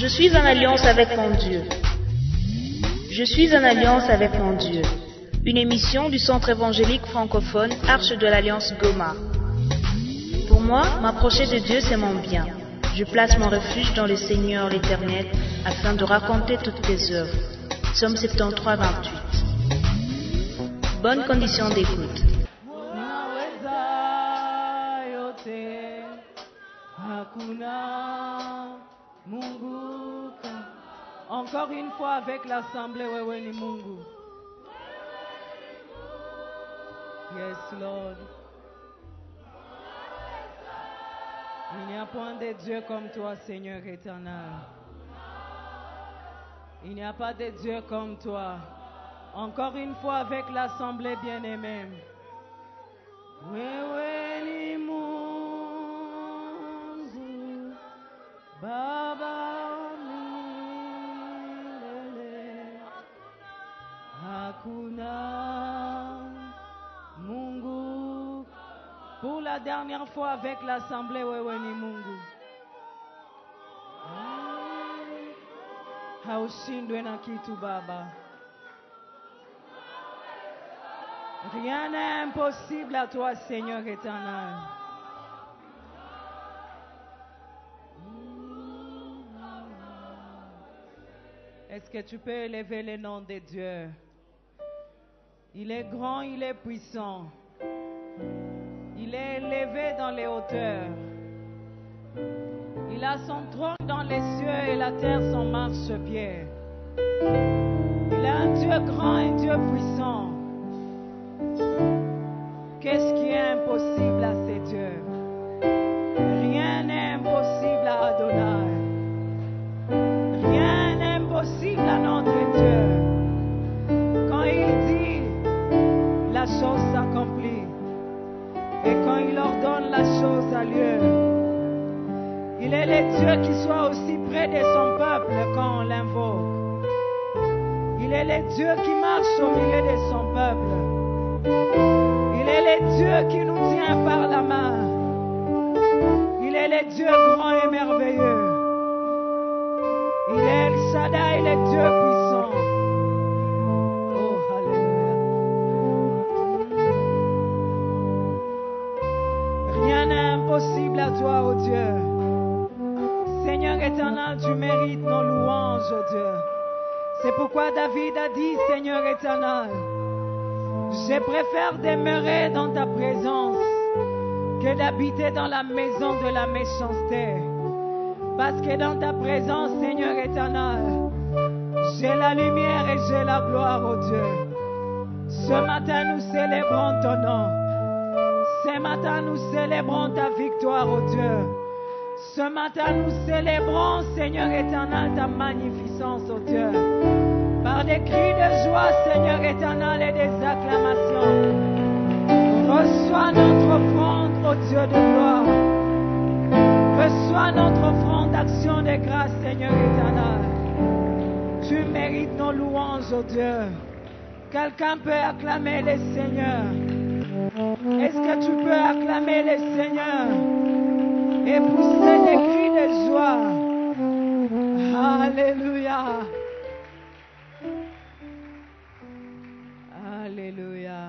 suis en alliance avec mon Dieu. Je suis en alliance avec mon Dieu. Une émission du Centre évangélique francophone Arche de l'Alliance Goma. Pour moi, m'approcher de Dieu, c'est mon bien. Je place mon refuge dans le Seigneur l'Éternel afin de raconter toutes tes œuvres. Psaume 73, 28. Bonne condition d'écoute. Encore une fois avec l'assemblée Wewe ni Mungu. Yes, Lord. Il n'y a point de Dieu comme toi, Seigneur éternel. Il n'y a pas de Dieu comme toi. Encore une fois avec l'assemblée bien-aimée. Wewe ni Mungu, Baba milele. Hakuna Mungu. Pour la dernière fois avec l'assemblée Wewe ni Mungu. Haushindwe na kitu Baba. Rien n'est impossible à toi, Seigneur éternel. Est-ce que tu peux élever le nom de Dieu? Il est grand, il est puissant. Il est élevé dans les hauteurs. Il a son trône dans les cieux et la terre son marchepied. Il est un Dieu grand, un Dieu puissant. Qu'est-ce qui est impossible à ces dieux? Rien n'est impossible à Adonai. Rien n'est impossible à notre Dieu. Quand il dit, la chose s'accomplit. Et quand il ordonne, la chose a lieu. Il est le Dieu qui soit aussi près de son peuple quand on l'invoque. Il est le Dieu qui marche au milieu de son peuple. Il est le Dieu qui nous tient par la main. Il est le Dieu grand et merveilleux. Il est El Shaddai, le Dieu puissant. Oh, alléluia. Rien n'est impossible à toi, oh Dieu. Seigneur éternel, tu mérites nos louanges, oh Dieu. C'est pourquoi David a dit, Seigneur éternel, je préfère demeurer dans ta présence que d'habiter dans la maison de la méchanceté. Parce que dans ta présence, Seigneur éternel, j'ai la lumière et j'ai la gloire, oh Dieu. Ce matin, nous célébrons ton nom. Ce matin, nous célébrons ta victoire, oh Dieu. Ce matin, nous célébrons, Seigneur éternel, ta magnificence, oh Dieu. Par des cris de joie, Seigneur éternel, et des acclamations. Reçois notre offrande, ô Dieu de gloire. Reçois notre offrande d'action de grâce, Seigneur éternel. Tu mérites nos louanges, ô Dieu. Quelqu'un peut acclamer le Seigneur. Est-ce que tu peux acclamer le Seigneur et pousser des cris de joie? Alléluia. Alléluia.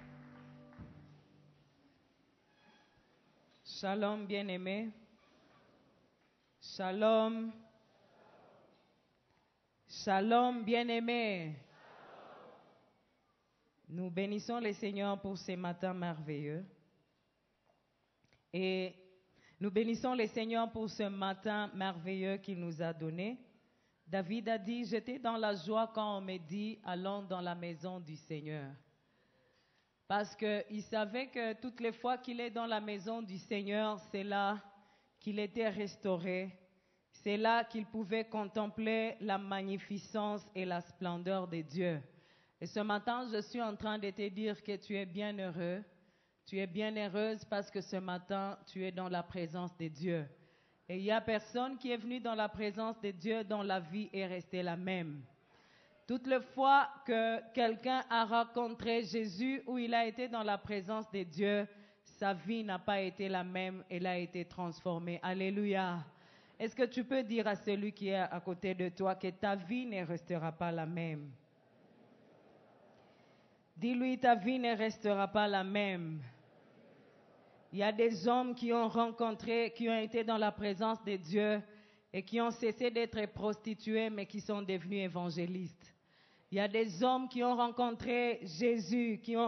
Shalom, bien-aimés. Shalom. Shalom, bien-aimés. Nous bénissons le Seigneur pour ce matin merveilleux. Et nous bénissons le Seigneur pour ce matin merveilleux qu'il nous a donné. David a dit, j'étais dans la joie quand on me dit, allons dans la maison du Seigneur. Parce qu'il savait que toutes les fois qu'il est dans la maison du Seigneur, c'est là qu'il était restauré. C'est là qu'il pouvait contempler la magnificence et la splendeur de Dieu. Et ce matin, je suis en train de te dire que tu es bien heureux. Tu es bien heureuse parce que ce matin, tu es dans la présence de Dieu. Et il n'y a personne qui est venu dans la présence de Dieu dont la vie est restée la même. Toutes les fois que quelqu'un a rencontré Jésus ou il a été dans la présence de Dieu, sa vie n'a pas été la même, elle a été transformée. Alléluia. Est-ce que tu peux dire à celui qui est à côté de toi que ta vie ne restera pas la même? Dis-lui, ta vie ne restera pas la même. Il y a des hommes qui ont rencontré, qui ont été dans la présence de Dieu et qui ont cessé d'être prostitués, mais qui sont devenus évangélistes. Il y a des hommes qui ont rencontré Jésus, qui ont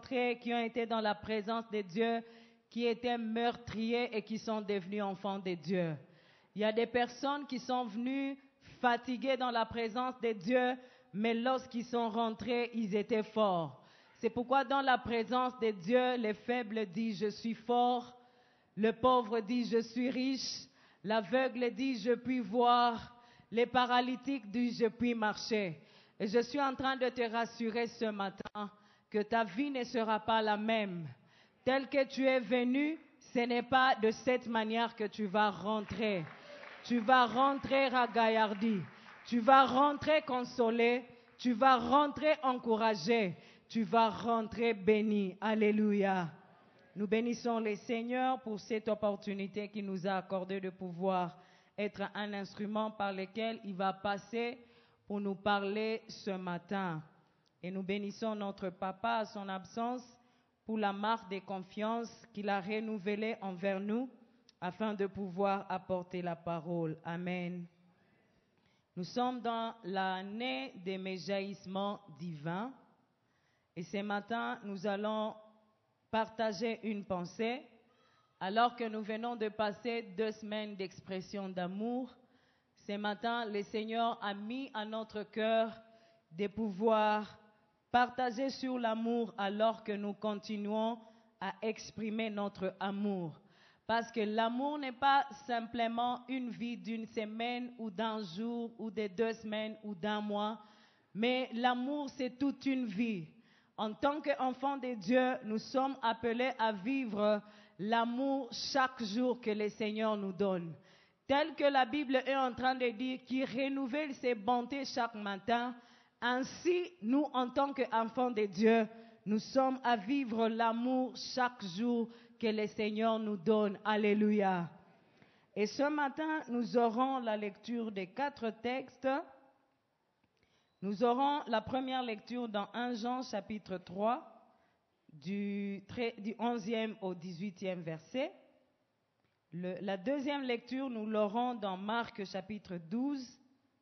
été dans la présence de Dieu, qui étaient meurtriers et qui sont devenus enfants de Dieu. Il y a des personnes qui sont venues fatiguées dans la présence de Dieu, mais lorsqu'ils sont rentrés, ils étaient forts. C'est pourquoi dans la présence de Dieu, les faibles disent « je suis fort », le pauvre dit « je suis riche », l'aveugle dit « je puis voir », les paralytiques disent « je puis marcher ». Et je suis en train de te rassurer ce matin que ta vie ne sera pas la même. Tel que tu es venu, ce n'est pas de cette manière que tu vas rentrer. Tu vas rentrer ragaillardi, tu vas rentrer consolé, tu vas rentrer encouragé, tu vas rentrer béni. Alléluia. Nous bénissons le Seigneur pour cette opportunité qu'il nous a accordée de pouvoir être un instrument par lequel il va passer pour nous parler ce matin. Et nous bénissons notre papa à son absence pour la marque de confiance qu'il a renouvelée envers nous afin de pouvoir apporter la parole. Amen. Nous sommes dans l'année des méjaillissements divins et ce matin, nous allons partager une pensée alors que nous venons de passer 2 semaines d'expression d'amour. Ce matin, le Seigneur a mis à notre cœur de pouvoir partager sur l'amour alors que nous continuons à exprimer notre amour. Parce que l'amour n'est pas simplement une vie d'une semaine ou d'un jour ou de 2 semaines ou d'un mois, mais l'amour c'est toute une vie. En tant qu'enfants de Dieu, nous sommes appelés à vivre l'amour chaque jour que le Seigneur nous donne. Tel que la Bible est en train de dire, qui renouvelle ses bontés chaque matin, ainsi nous en tant qu'enfants de Dieu, nous sommes à vivre l'amour chaque jour que le Seigneur nous donne. Alléluia. Et ce matin, nous aurons la lecture de 4 textes. Nous aurons la première lecture dans 1 Jean chapitre 3, du 11e au 18e verset. La deuxième lecture, nous l'aurons dans Marc chapitre 12,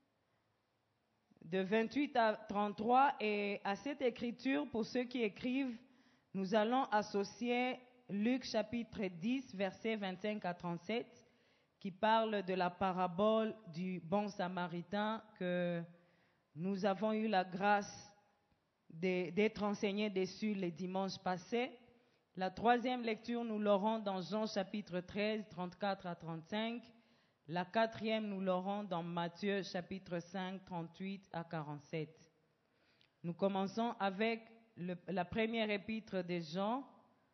de 28 à 33. Et à cette écriture, pour ceux qui écrivent, nous allons associer Luc chapitre 10, versets 25 à 37, qui parle de la parabole du bon samaritain que nous avons eu la grâce d'être enseignés dessus les dimanches passés. La troisième lecture, nous l'aurons dans Jean chapitre 13, 34 à 35. La quatrième, nous l'aurons dans Matthieu chapitre 5, 38 à 47. Nous commençons avec la première épître de Jean,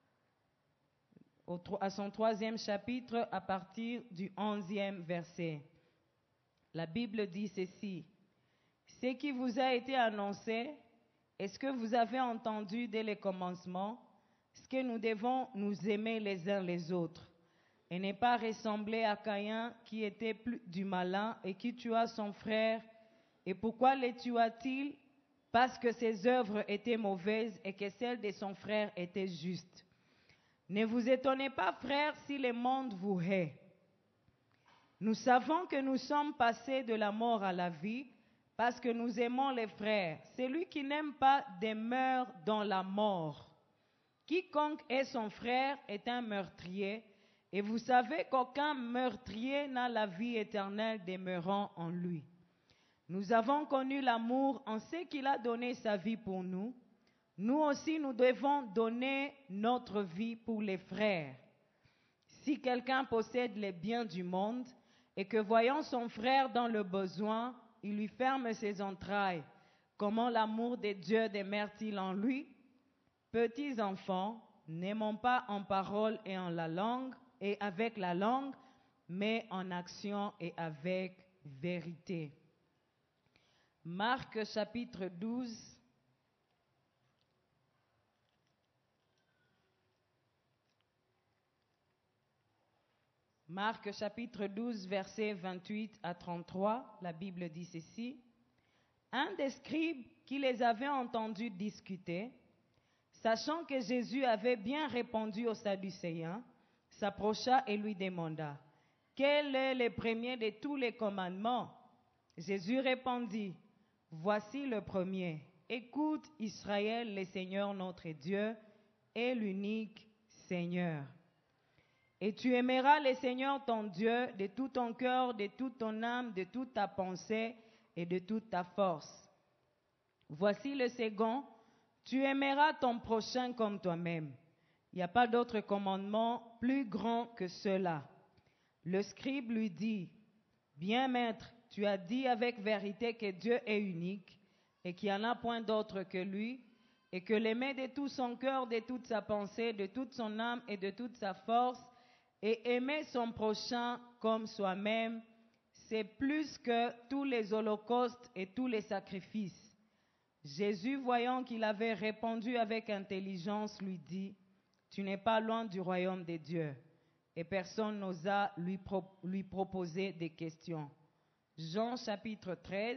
à son 3e chapitre, à partir du 11e verset. La Bible dit ceci: ce qui vous a été annoncé, est-ce que vous avez entendu dès le commencement, ce que nous devons nous aimer les uns les autres, et ne pas ressembler à Caïn qui était plus du malin et qui tua son frère. Et pourquoi le tua-t-il? Parce que ses œuvres étaient mauvaises et que celles de son frère étaient justes. Ne vous étonnez pas, frères, si le monde vous hait. Nous savons que nous sommes passés de la mort à la vie parce que nous aimons les frères. Celui qui n'aime pas demeure dans la mort. Quiconque est son frère est un meurtrier, et vous savez qu'aucun meurtrier n'a la vie éternelle demeurant en lui. Nous avons connu l'amour en ce qu'il a donné sa vie pour nous. Nous aussi, nous devons donner notre vie pour les frères. Si quelqu'un possède les biens du monde et que voyant son frère dans le besoin, il lui ferme ses entrailles, comment l'amour de Dieu demeure-t-il en lui? Petits enfants, n'aimons pas en parole et en la langue et avec la langue, mais en action et avec vérité. Marc chapitre 12. Marc chapitre 12, versets 28 à 33, la Bible dit ceci. Un des scribes qui les avait entendus discuter, sachant que Jésus avait bien répondu aux Sadducéens, s'approcha et lui demanda, « Quel est le premier de tous les commandements ?» Jésus répondit, « Voici le premier. Écoute Israël, le Seigneur notre Dieu est l'unique Seigneur. Et tu aimeras le Seigneur ton Dieu de tout ton cœur, de toute ton âme, de toute ta pensée et de toute ta force. Voici le second, tu aimeras ton prochain comme toi-même. Il n'y a pas d'autre commandement plus grand que cela. » Le scribe lui dit, « Bien maître, tu as dit avec vérité que Dieu est unique et qu'il n'y en a point d'autre que lui, et que l'aimer de tout son cœur, de toute sa pensée, de toute son âme et de toute sa force, et aimer son prochain comme soi-même, c'est plus que tous les holocaustes et tous les sacrifices. » Jésus, voyant qu'il avait répondu avec intelligence, lui dit, « Tu n'es pas loin du royaume des dieux. » Et personne n'osa lui proposer des questions. Jean chapitre 13.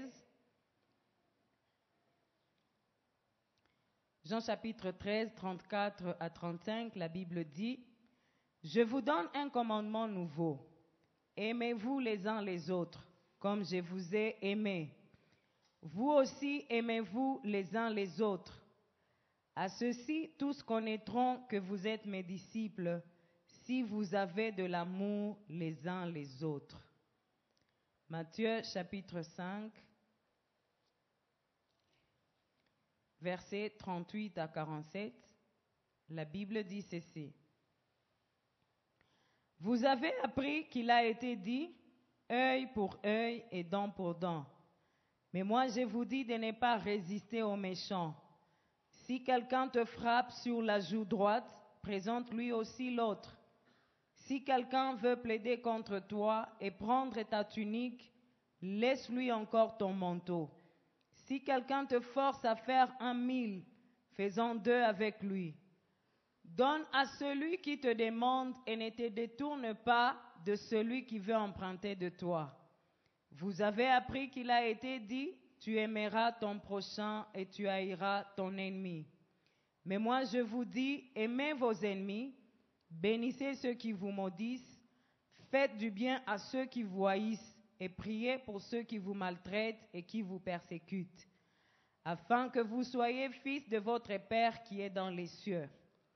Jean chapitre 13, 34 à 35, la Bible dit, « Je vous donne un commandement nouveau. Aimez-vous les uns les autres, comme je vous ai aimés. Vous aussi aimez-vous les uns les autres. À ceci, tous connaîtront que vous êtes mes disciples, si vous avez de l'amour les uns les autres. » Matthieu chapitre 5, versets 38 à 47, la Bible dit ceci. « Vous avez appris qu'il a été dit, œil pour œil et dent pour dent. Mais moi je vous dis de ne pas résister aux méchants. Si quelqu'un te frappe sur la joue droite, présente-lui aussi l'autre. Si quelqu'un veut plaider contre toi et prendre ta tunique, laisse-lui encore ton manteau. Si quelqu'un te force à faire 1 000, fais-en 2 avec lui. Donne à celui qui te demande et ne te détourne pas de celui qui veut emprunter de toi. Vous avez appris qu'il a été dit, tu aimeras ton prochain et tu haïras ton ennemi. Mais moi je vous dis, aimez vos ennemis, bénissez ceux qui vous maudissent, faites du bien à ceux qui vous haïssent et priez pour ceux qui vous maltraitent et qui vous persécutent, afin que vous soyez fils de votre Père qui est dans les cieux.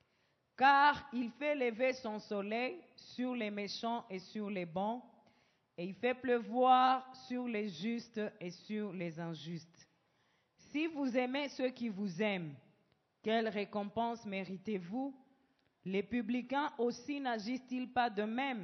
Car il fait lever son soleil sur les méchants et sur les bons, et il fait pleuvoir sur les justes et sur les injustes. Si vous aimez ceux qui vous aiment, quelle récompense méritez-vous? Les publicains aussi n'agissent-ils pas de même?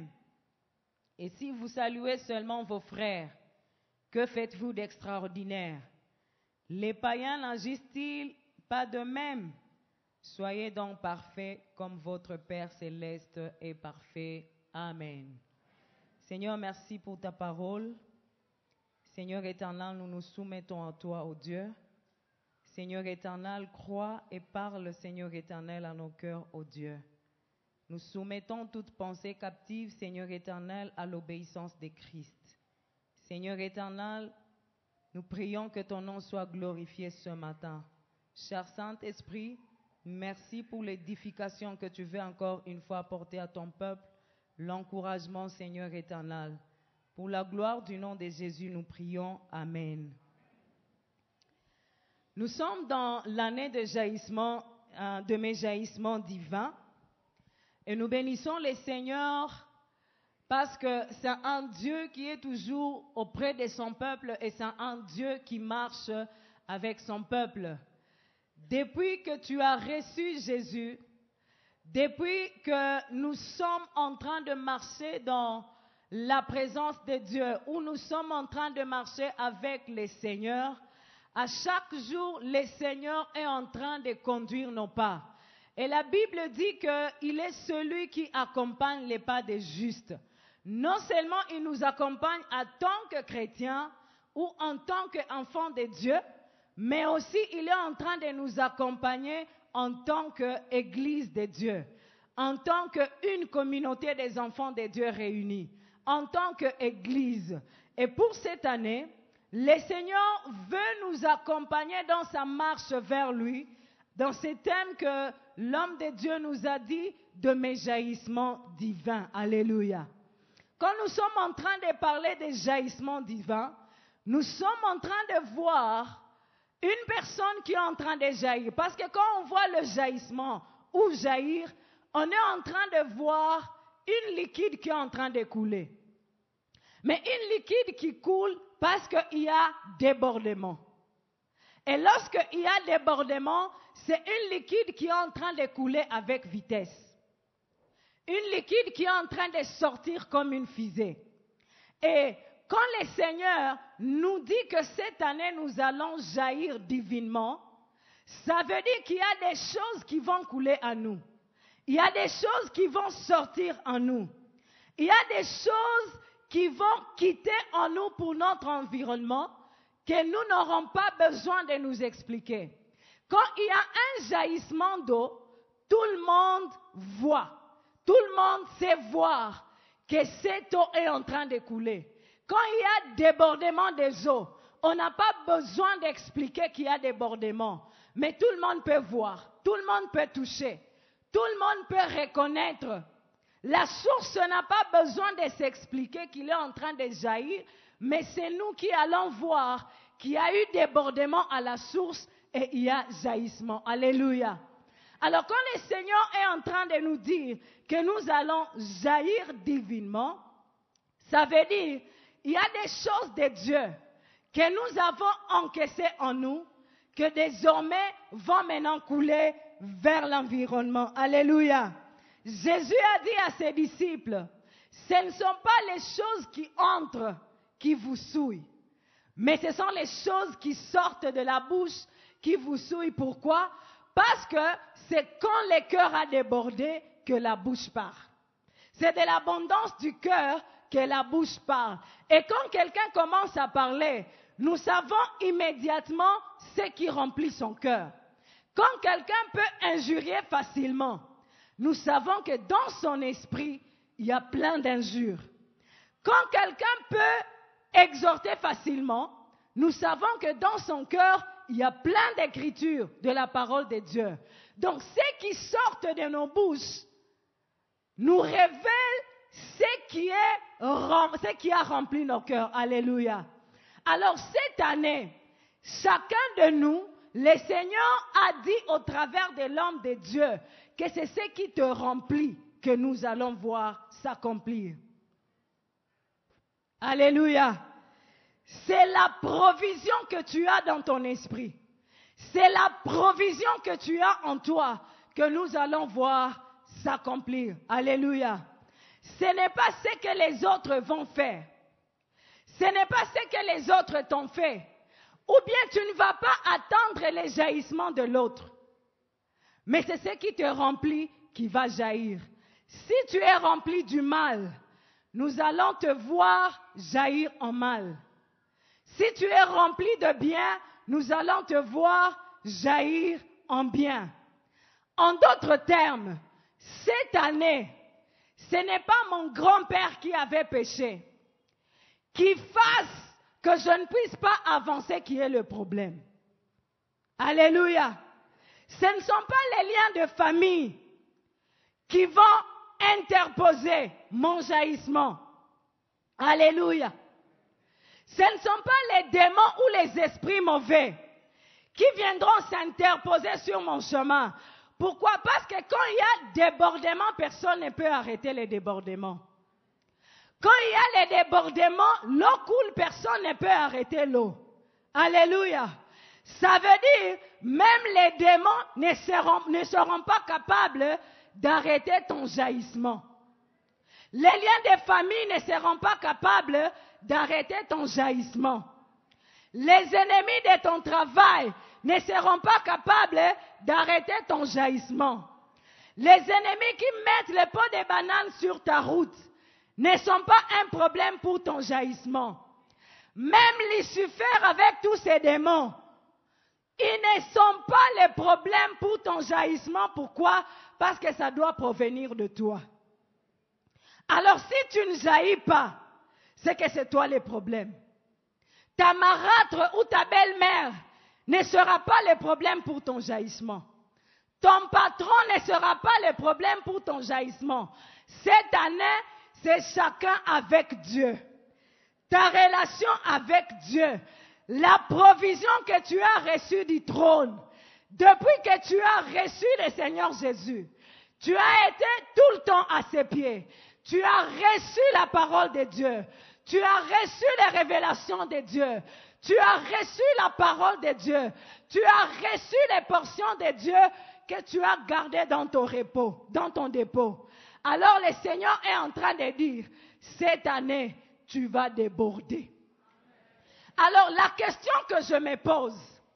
Et si vous saluez seulement vos frères, que faites-vous d'extraordinaire? Les païens n'agissent-ils pas de même? Soyez donc parfaits comme votre Père céleste est parfait. Amen. Seigneur, merci pour ta parole. Seigneur éternel, nous nous soumettons à toi, ô Dieu. Seigneur éternel, crois et parle, Seigneur éternel, à nos cœurs, ô Dieu. Nous soumettons toute pensée captive, Seigneur éternel, à l'obéissance de Christ. Seigneur éternel, nous prions que ton nom soit glorifié ce matin. Cher Saint-Esprit, merci pour l'édification que tu veux encore une fois apporter à ton peuple, l'encouragement, Seigneur éternel. Pour la gloire du nom de Jésus, nous prions. Amen. Nous sommes dans l'année de jaillissement, de mes jaillissements divins, et nous bénissons le Seigneur parce que c'est un Dieu qui est toujours auprès de son peuple et c'est un Dieu qui marche avec son peuple. Depuis que tu as reçu Jésus, depuis que nous sommes en train de marcher dans la présence de Dieu, où nous sommes en train de marcher avec le Seigneur, à chaque jour, le Seigneur est en train de conduire nos pas. Et la Bible dit qu'il est celui qui accompagne les pas des justes. Non seulement il nous accompagne en tant que chrétiens ou en tant qu'enfants de Dieu, mais aussi il est en train de nous accompagner en tant qu'Église de Dieu. en tant qu'une communauté des enfants de Dieu réunis, en tant qu'Église. Et pour cette année, le Seigneur veut nous accompagner dans sa marche vers lui, dans ce thème que l'homme de Dieu nous a dit de mes jaillissements divins. Alléluia. Quand nous sommes en train de parler des jaillissements divins, nous sommes en train de voir une personne qui est en train de jaillir. Parce que quand on voit le jaillissement ou jaillir, on est en train de voir une liquide qui est en train de couler. Mais une liquide qui coule parce qu'il y a débordement. Et lorsqu'il y a débordement, c'est une liquide qui est en train de couler avec vitesse. Une liquide qui est en train de sortir comme une fusée. Et quand le Seigneur nous dit que cette année nous allons jaillir divinement, ça veut dire qu'il y a des choses qui vont couler à nous. Il y a des choses qui vont sortir en nous. Il y a des choses qui vont quitter en nous pour notre environnement que nous n'aurons pas besoin de nous expliquer. Quand il y a un jaillissement d'eau, tout le monde voit. Tout le monde sait voir que cette eau est en train de couler. Quand il y a débordement des eaux, on n'a pas besoin d'expliquer qu'il y a débordement. Mais tout le monde peut voir, tout le monde peut toucher, tout le monde peut reconnaître. La source n'a pas besoin de s'expliquer qu'il est en train de jaillir, mais c'est nous qui allons voir qu'il y a eu débordement à la source et il y a jaillissement. Alléluia. Alors quand le Seigneur est en train de nous dire que nous allons jaillir divinement, ça veut dire il y a des choses de Dieu que nous avons encaissées en nous, que désormais vont maintenant couler vers l'environnement. Alléluia. Jésus a dit à ses disciples, ce ne sont pas les choses qui entrent qui vous souillent, mais ce sont les choses qui sortent de la bouche qui vous souillent. Pourquoi? Parce que c'est quand le cœur a débordé que la bouche parle. C'est de l'abondance du cœur que la bouche parle. Et quand quelqu'un commence à parler, nous savons immédiatement ce qui remplit son cœur. Quand quelqu'un peut injurier facilement, nous savons que dans son esprit, il y a plein d'injures. Quand quelqu'un peut exhorter facilement, nous savons que dans son cœur, il y a plein d'écritures de la parole de Dieu. Donc, ce qui sort de nos bouches nous révèle ce qui a rempli nos cœurs. Alléluia. Alors, cette année, chacun de nous, le Seigneur a dit au travers de l'homme de Dieu que c'est ce qui te remplit que nous allons voir s'accomplir. Alléluia. C'est la provision que tu as dans ton esprit. C'est la provision que tu as en toi que nous allons voir s'accomplir. Alléluia. Ce n'est pas ce que les autres vont faire. Ce n'est pas ce que les autres t'ont fait. Ou bien tu ne vas pas attendre les jaillissements de l'autre. Mais c'est ce qui te remplit qui va jaillir. Si tu es rempli du mal, nous allons te voir jaillir en mal. Si tu es rempli de bien, nous allons te voir jaillir en bien. En d'autres termes, cette année, ce n'est pas mon grand-père qui avait péché. Qui fasse que je ne puisse pas avancer qui est le problème. Alléluia. Ce ne sont pas les liens de famille qui vont interposer mon jaillissement. Alléluia. Ce ne sont pas les démons ou les esprits mauvais qui viendront s'interposer sur mon chemin. Pourquoi? Parce que quand il y a débordement, personne ne peut arrêter les débordements. Quand il y a les débordements, l'eau coule, personne ne peut arrêter l'eau. Alléluia. Ça veut dire, même les démons ne seront pas capables d'arrêter ton jaillissement. Les liens de famille ne seront pas capables d'arrêter ton jaillissement. Les ennemis de ton travail ne seront pas capables d'arrêter ton jaillissement. Les ennemis qui mettent les pots de bananes sur ta route ne sont pas un problème pour ton jaillissement. Même Lucifer avec tous ses démons, ils ne sont pas les problèmes pour ton jaillissement. Pourquoi? Parce que ça doit provenir de toi. Alors si tu ne jaillis pas, c'est que c'est toi le problème. Ta marâtre ou ta belle-mère ne sera pas le problème pour ton jaillissement. Ton patron ne sera pas le problème pour ton jaillissement. Cette année, c'est chacun avec Dieu. Ta relation avec Dieu. La provision que tu as reçue du trône. Depuis que tu as reçu le Seigneur Jésus, tu as été tout le temps à ses pieds. Tu as reçu la parole de Dieu. Tu as reçu les révélations de Dieu. Tu as reçu la parole de Dieu. Tu as reçu les portions de Dieu que tu as gardées dans ton repos, dans ton dépôt. Alors le Seigneur est en train de dire, cette année, tu vas déborder. Alors la question que je me pose,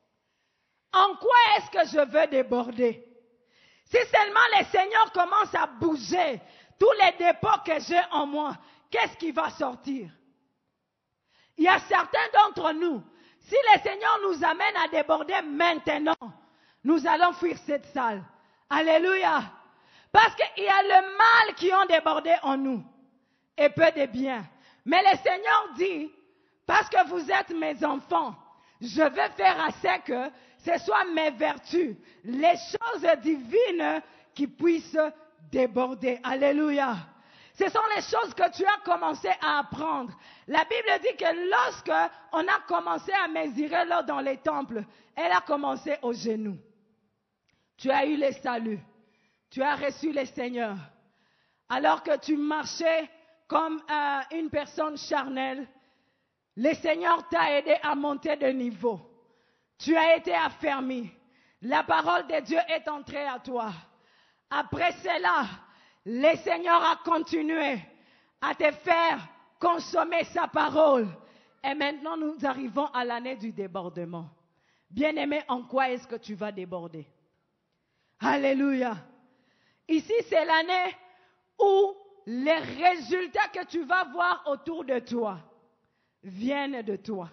en quoi est-ce que je veux déborder? Si seulement le Seigneur commence à bouger tous les dépôts que j'ai en moi, qu'est-ce qui va sortir? Il y a certains d'entre nous, si le Seigneur nous amène à déborder maintenant, nous allons fuir cette salle. Alléluia. Parce qu'il y a le mal qui ont débordé en nous et peu de bien. Mais le Seigneur dit, parce que vous êtes mes enfants, je vais faire à ce que ce soit mes vertus, les choses divines qui puissent déborder. Alléluia. Ce sont les choses que tu as commencé à apprendre. La Bible dit que lorsque on a commencé à mesurer l'eau dans les temples, elle a commencé aux genoux. Tu as eu le salut. Tu as reçu le Seigneur. Alors que tu marchais comme une personne charnelle, le Seigneur t'a aidé à monter de niveau. Tu as été affermi. La parole de Dieu est entrée à toi. Après cela, le Seigneur a continué à te faire consommer sa parole. Et maintenant, nous arrivons à l'année du débordement. Bien-aimé, en quoi est-ce que tu vas déborder? Alléluia. Ici, c'est l'année où les résultats que tu vas voir autour de toi viennent de toi.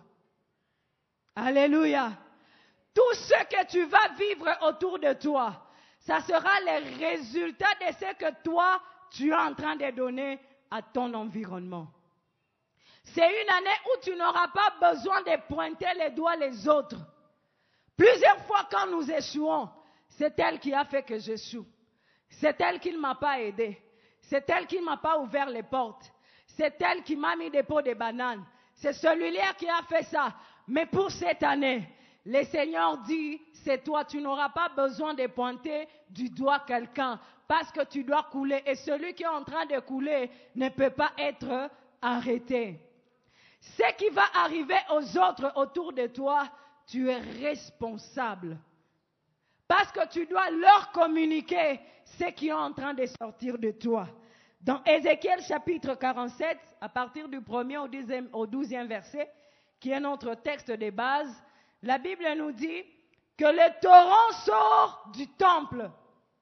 Alléluia. Tout ce que tu vas vivre autour de toi, ça sera les résultats de ce que toi, tu es en train de donner à ton environnement. C'est une année où tu n'auras pas besoin de pointer les doigts les autres. Plusieurs fois quand nous échouons, c'est elle qui a fait que j'échoue. C'est elle qui ne m'a pas aidé. C'est elle qui ne m'a pas ouvert les portes. C'est elle qui m'a mis des pots de bananes. C'est celui-là qui a fait ça. Mais pour cette année, le Seigneur dit, c'est toi, tu n'auras pas besoin de pointer du doigt quelqu'un parce que tu dois couler. Et celui qui est en train de couler ne peut pas être arrêté. Ce qui va arriver aux autres autour de toi, tu es responsable. Parce que tu dois leur communiquer ce qui est en train de sortir de toi. Dans Ézéchiel chapitre 47, à partir du 1er au 12e verset, qui est notre texte de base, la Bible nous dit que le torrent sort du temple.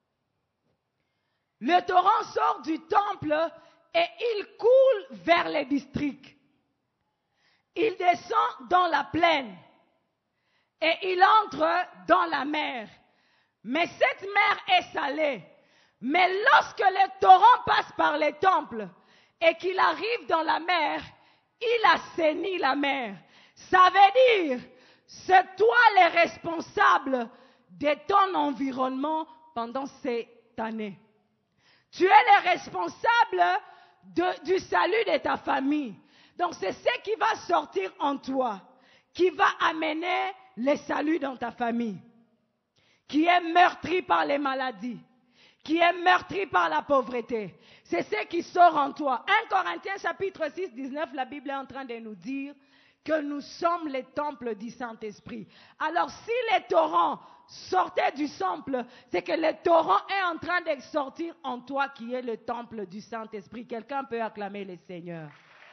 Le torrent sort du temple et il coule vers les districts. Il descend dans la plaine et il entre dans la mer. Mais cette mer est salée. Mais lorsque le torrent passe par les temples et qu'il arrive dans la mer, il assainit la mer. Ça veut dire, c'est toi le responsable de ton environnement pendant cette année. Tu es le responsable du salut de ta famille. Donc c'est ce qui va sortir en toi, qui va amener le salut dans ta famille, qui est meurtri par les maladies, qui est meurtri par la pauvreté. C'est ce qui sort en toi. 1 Corinthiens chapitre 6, 19, la Bible est en train de nous dire que nous sommes les temples du Saint-Esprit. Alors si les torrents sortaient du temple, c'est que le torrent est en train de sortir en toi qui est le temple du Saint-Esprit. Quelqu'un peut acclamer le Seigneur.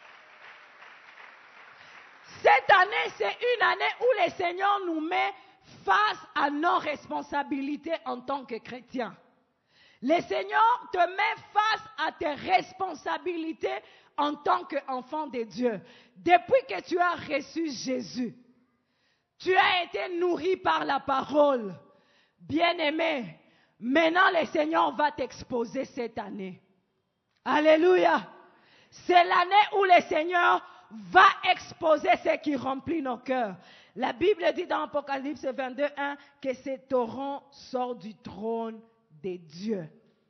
Cette année, c'est une année où le Seigneur nous met face à nos responsabilités en tant que chrétiens. Le Seigneur te met face à tes responsabilités en tant qu'enfant de Dieu. Depuis que tu as reçu Jésus, tu as été nourri par la parole. Bien-aimé, Maintenant, le Seigneur va t'exposer cette année. Alléluia. C'est l'année où le Seigneur va exposer ce qui remplit nos cœurs. La Bible dit dans Apocalypse 22:1 que ce torrent sort du trône de Dieu.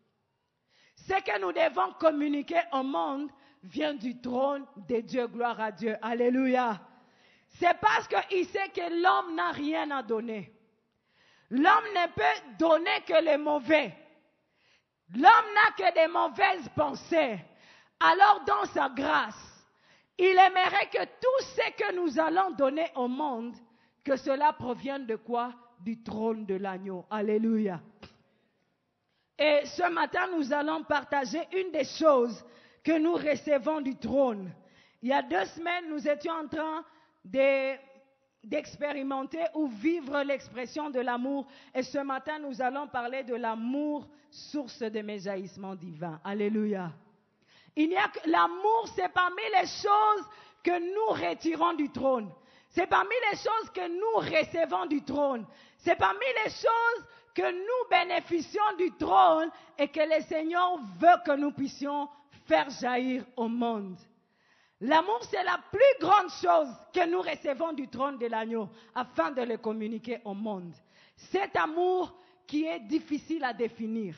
Ce que nous devons communiquer au monde vient du trône de Dieu. Gloire à Dieu. Alléluia. C'est parce qu'il sait que l'homme n'a rien à donner. L'homme ne peut donner que le mauvais. L'homme n'a que des mauvaises pensées. Alors dans sa grâce, il aimerait que tout ce que nous allons donner au monde, que cela provienne de quoi? Du trône de l'agneau. Alléluia. Et ce matin, nous allons partager une des choses que nous recevons du trône. Il y a 2 semaines, nous étions en train d'expérimenter ou vivre l'expression de l'amour. Et ce matin, nous allons parler de l'amour, source de mes jaillissements divins. Alléluia. Il n'y a que l'amour, c'est parmi les choses que nous retirons du trône. C'est parmi les choses que nous recevons du trône. C'est parmi les choses que nous bénéficions du trône et que le Seigneur veut que nous puissions faire jaillir au monde. L'amour, c'est la plus grande chose que nous recevons du trône de l'agneau afin de le communiquer au monde. Cet amour qui est difficile à définir.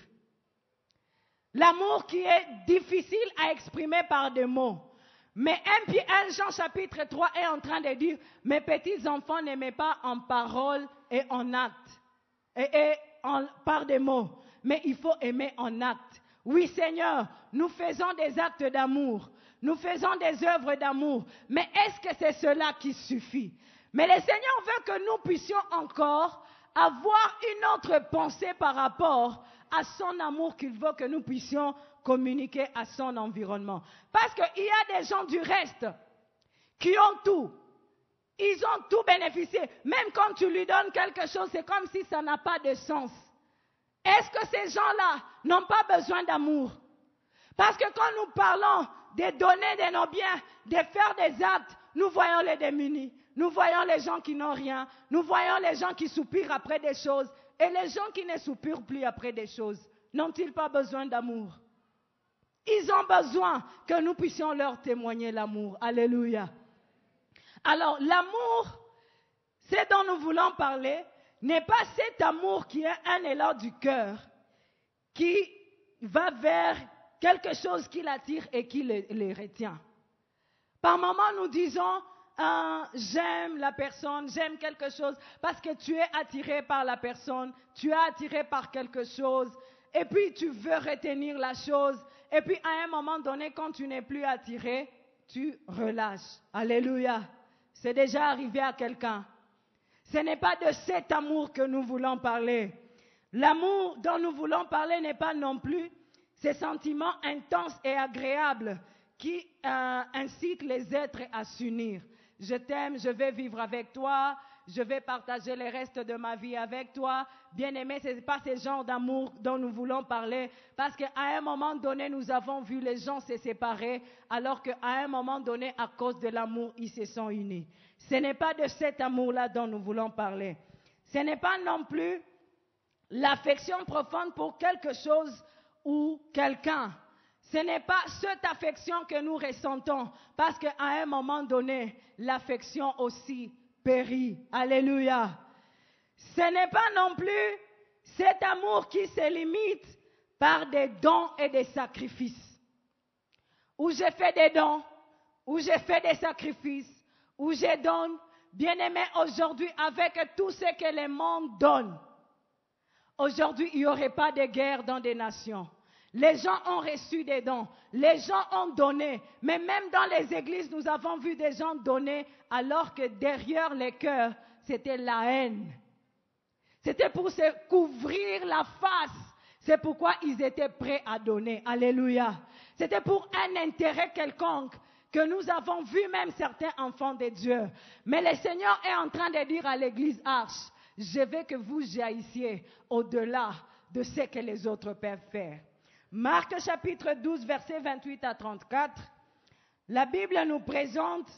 L'amour qui est difficile à exprimer par des mots. Mais 1 Jean chapitre 3 est en train de dire, mes petits enfants, n'aimez pas en parole et en acte, par des mots, mais il faut aimer en acte. Oui Seigneur, nous faisons des actes d'amour, nous faisons des œuvres d'amour, mais est-ce que c'est cela qui suffit? Mais le Seigneur veut que nous puissions encore avoir une autre pensée par rapport à son amour qu'il veut que nous puissions communiquer à son environnement. Parce qu'il y a des gens du reste qui ont tout. Ils ont tout bénéficié. Même quand tu lui donnes quelque chose, c'est comme si ça n'a pas de sens. Est-ce que ces gens-là n'ont pas besoin d'amour? Parce que quand nous parlons de donner de nos biens, de faire des actes, nous voyons les démunis. Nous voyons les gens qui n'ont rien. Nous voyons les gens qui soupirent après des choses. Et les gens qui ne soupirent plus après des choses, n'ont-ils pas besoin d'amour? Ils ont besoin que nous puissions leur témoigner l'amour. Alléluia. Alors, l'amour, ce dont nous voulons parler, n'est pas cet amour qui est un élan du cœur, qui va vers quelque chose qui l'attire et qui les retient. Par moments, nous disons, j'aime la personne, j'aime quelque chose, parce que tu es attiré par la personne, tu es attiré par quelque chose, et puis tu veux retenir la chose, et puis à un moment donné, quand tu n'es plus attiré, tu relâches. Alléluia. C'est déjà arrivé à quelqu'un. Ce n'est pas de cet amour que nous voulons parler. L'amour dont nous voulons parler n'est pas non plus ces sentiments intenses et agréables qui incitent les êtres à s'unir. Je t'aime, je vais vivre avec toi, je vais partager le reste de ma vie avec toi. Bien-aimé, ce n'est pas ce genre d'amour dont nous voulons parler, parce qu'à un moment donné, nous avons vu les gens se séparer, alors qu'à un moment donné, à cause de l'amour, ils se sont unis. Ce n'est pas de cet amour-là dont nous voulons parler. Ce n'est pas non plus l'affection profonde pour quelque chose ou quelqu'un. Ce n'est pas cette affection que nous ressentons, parce qu'à un moment donné, l'affection aussi périt. Alléluia. Ce n'est pas non plus cet amour qui se limite par des dons et des sacrifices. Où j'ai fait des dons, où j'ai fait des sacrifices, où je donne. Bien-aimé, aujourd'hui, avec tout ce que le monde donne, aujourd'hui, il n'y aurait pas de guerre dans des nations. Les gens ont reçu des dons, les gens ont donné, mais même dans les églises, nous avons vu des gens donner, alors que derrière les cœurs, c'était la haine. C'était pour se couvrir la face, c'est pourquoi ils étaient prêts à donner. Alléluia. C'était pour un intérêt quelconque que nous avons vu même certains enfants de Dieu. Mais le Seigneur est en train de dire à l'église Arche, je veux que vous jaillissiez au-delà de ce que les autres peuvent faire. Marc chapitre 12, versets 28 à 34, la Bible nous présente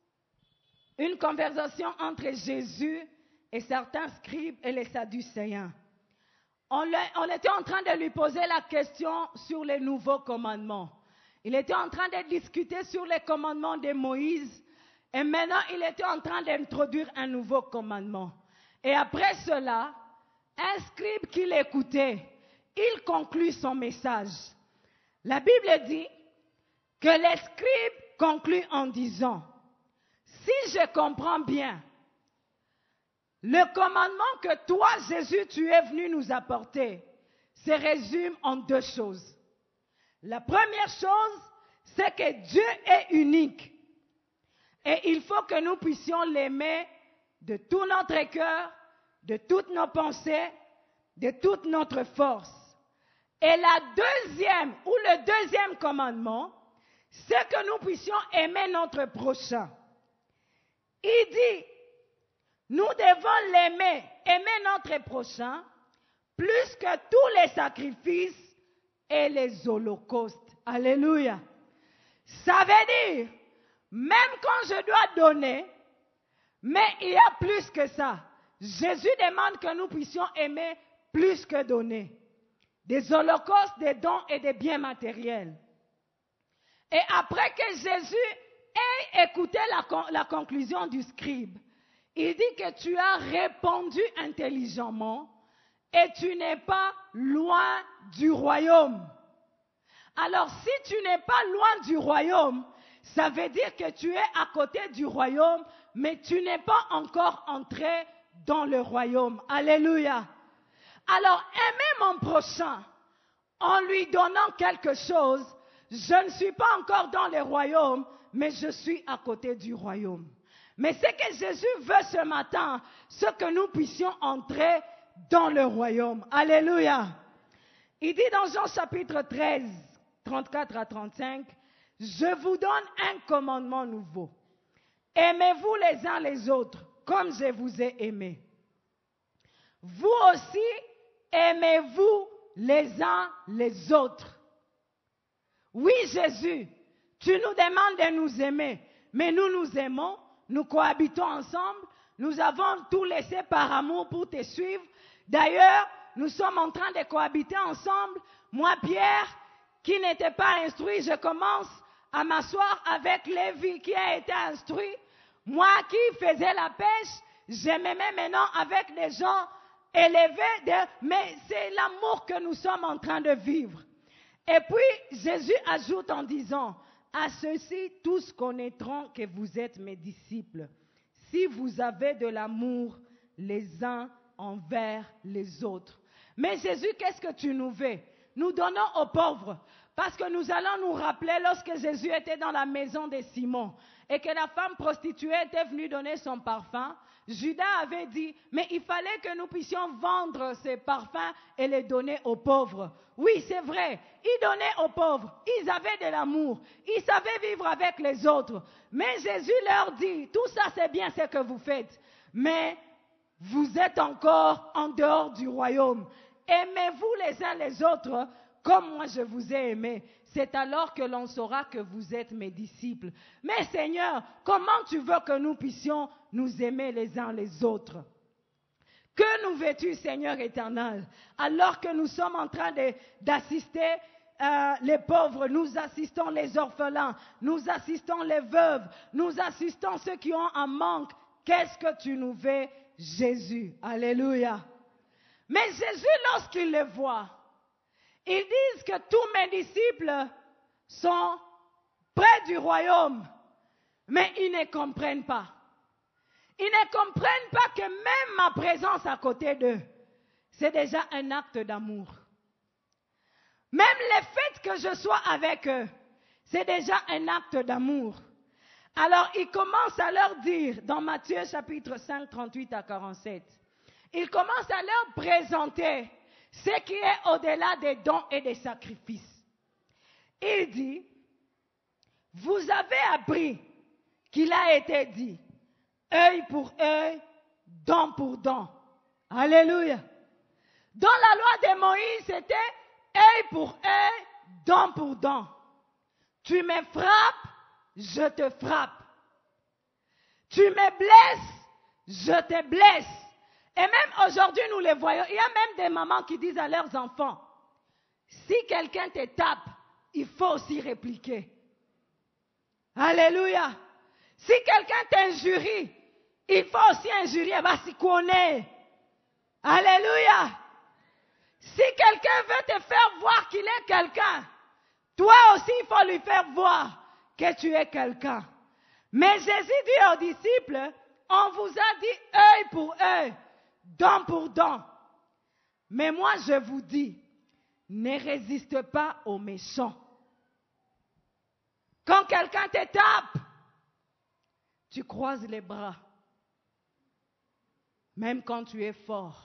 une conversation entre Jésus et certains scribes et les Sadducéens. on était en train de lui poser la question sur les nouveaux commandements. Il était en train de discuter sur les commandements de Moïse. Et maintenant, il était en train d'introduire un nouveau commandement. Et après cela, un scribe qui l'écoutait, il conclut son message. La Bible dit que les scribes concluent en disant, si je comprends bien, le commandement que toi, Jésus, tu es venu nous apporter, se résume en deux choses. La première chose, c'est que Dieu est unique. Et il faut que nous puissions l'aimer de tout notre cœur, de toutes nos pensées, de toute notre force. Et le deuxième commandement, c'est que nous puissions aimer notre prochain. Il dit, nous devons l'aimer, aimer notre prochain, plus que tous les sacrifices et les holocaustes. Alléluia. Ça veut dire, même quand je dois donner, mais il y a plus que ça. Jésus demande que nous puissions aimer plus que donner. Des holocaustes, des dons et des biens matériels. Et après que Jésus ait écouté la conclusion du scribe, il dit que tu as répondu intelligemment et tu n'es pas loin du royaume. Alors si tu n'es pas loin du royaume, ça veut dire que tu es à côté du royaume, mais tu n'es pas encore entré dans le royaume. Alléluia. Alors aimer mon prochain en lui donnant quelque chose, je ne suis pas encore dans le royaume, mais je suis à côté du royaume. Mais ce que Jésus veut ce matin, c'est que nous puissions entrer dans le royaume. Alléluia. Il dit dans Jean chapitre 13, 34 à 35, « Je vous donne un commandement nouveau. Aimez-vous les uns les autres, comme je vous ai aimés. Vous aussi, aimez-vous les uns les autres. » Oui, Jésus, tu nous demandes de nous aimer, mais nous nous aimons, nous cohabitons ensemble, nous avons tout laissé par amour pour te suivre. D'ailleurs, nous sommes en train de cohabiter ensemble. Moi, Pierre, qui n'était pas instruit, je commence à m'asseoir avec Lévi qui a été instruit. Moi qui faisais la pêche, je me mets maintenant avec des gens élevés, mais c'est l'amour que nous sommes en train de vivre. Et puis, Jésus ajoute en disant, « À ceux-ci, tous connaîtront que vous êtes mes disciples, si vous avez de l'amour les uns envers les autres. » Mais Jésus, qu'est-ce que tu nous veux? Nous donnons aux pauvres. Parce que nous allons nous rappeler lorsque Jésus était dans la maison de Simon et que la femme prostituée était venue donner son parfum, Judas avait dit, mais il fallait que nous puissions vendre ces parfums et les donner aux pauvres. Oui, c'est vrai, ils donnaient aux pauvres, ils avaient de l'amour, ils savaient vivre avec les autres. Mais Jésus leur dit, tout ça c'est bien ce que vous faites, mais vous êtes encore en dehors du royaume. Aimez-vous les uns les autres comme moi je vous ai aimé. C'est alors que l'on saura que vous êtes mes disciples. Mais Seigneur, comment tu veux que nous puissions nous aimer les uns les autres? Que nous veux-tu, Seigneur éternel? Alors que nous sommes en train d'assister les pauvres, nous assistons les orphelins, nous assistons les veuves, nous assistons ceux qui ont un manque. Qu'est-ce que tu nous veux, Jésus? Alléluia. Mais Jésus, lorsqu'il les voit, ils disent que tous mes disciples sont près du royaume, mais ils ne comprennent pas. Ils ne comprennent pas que même ma présence à côté d'eux, c'est déjà un acte d'amour. Même le fait que je sois avec eux, c'est déjà un acte d'amour. Alors, il commence à leur dire, dans Matthieu chapitre 5, 38 à 47, il commence à leur présenter ce qui est au-delà des dons et des sacrifices. Il dit, vous avez appris qu'il a été dit, œil pour œil, dent pour dent. Alléluia. Dans la loi de Moïse, c'était œil pour œil, dent pour dent. Tu me frappes, je te frappe. Tu me blesses, je te blesse. Et même aujourd'hui, nous les voyons. Il y a même des mamans qui disent à leurs enfants, si quelqu'un te tape, il faut aussi répliquer. Alléluia. Si quelqu'un t'injurie, il faut aussi injurier. Basi connaît. Alléluia. Si quelqu'un veut te faire voir qu'il est quelqu'un, toi aussi il faut lui faire voir que tu es quelqu'un. Mais Jésus dit aux disciples, on vous a dit œil pour œil, dent pour dent. Mais moi je vous dis, ne résiste pas aux méchants. Quand quelqu'un te tape, tu croises les bras. Même quand tu es fort.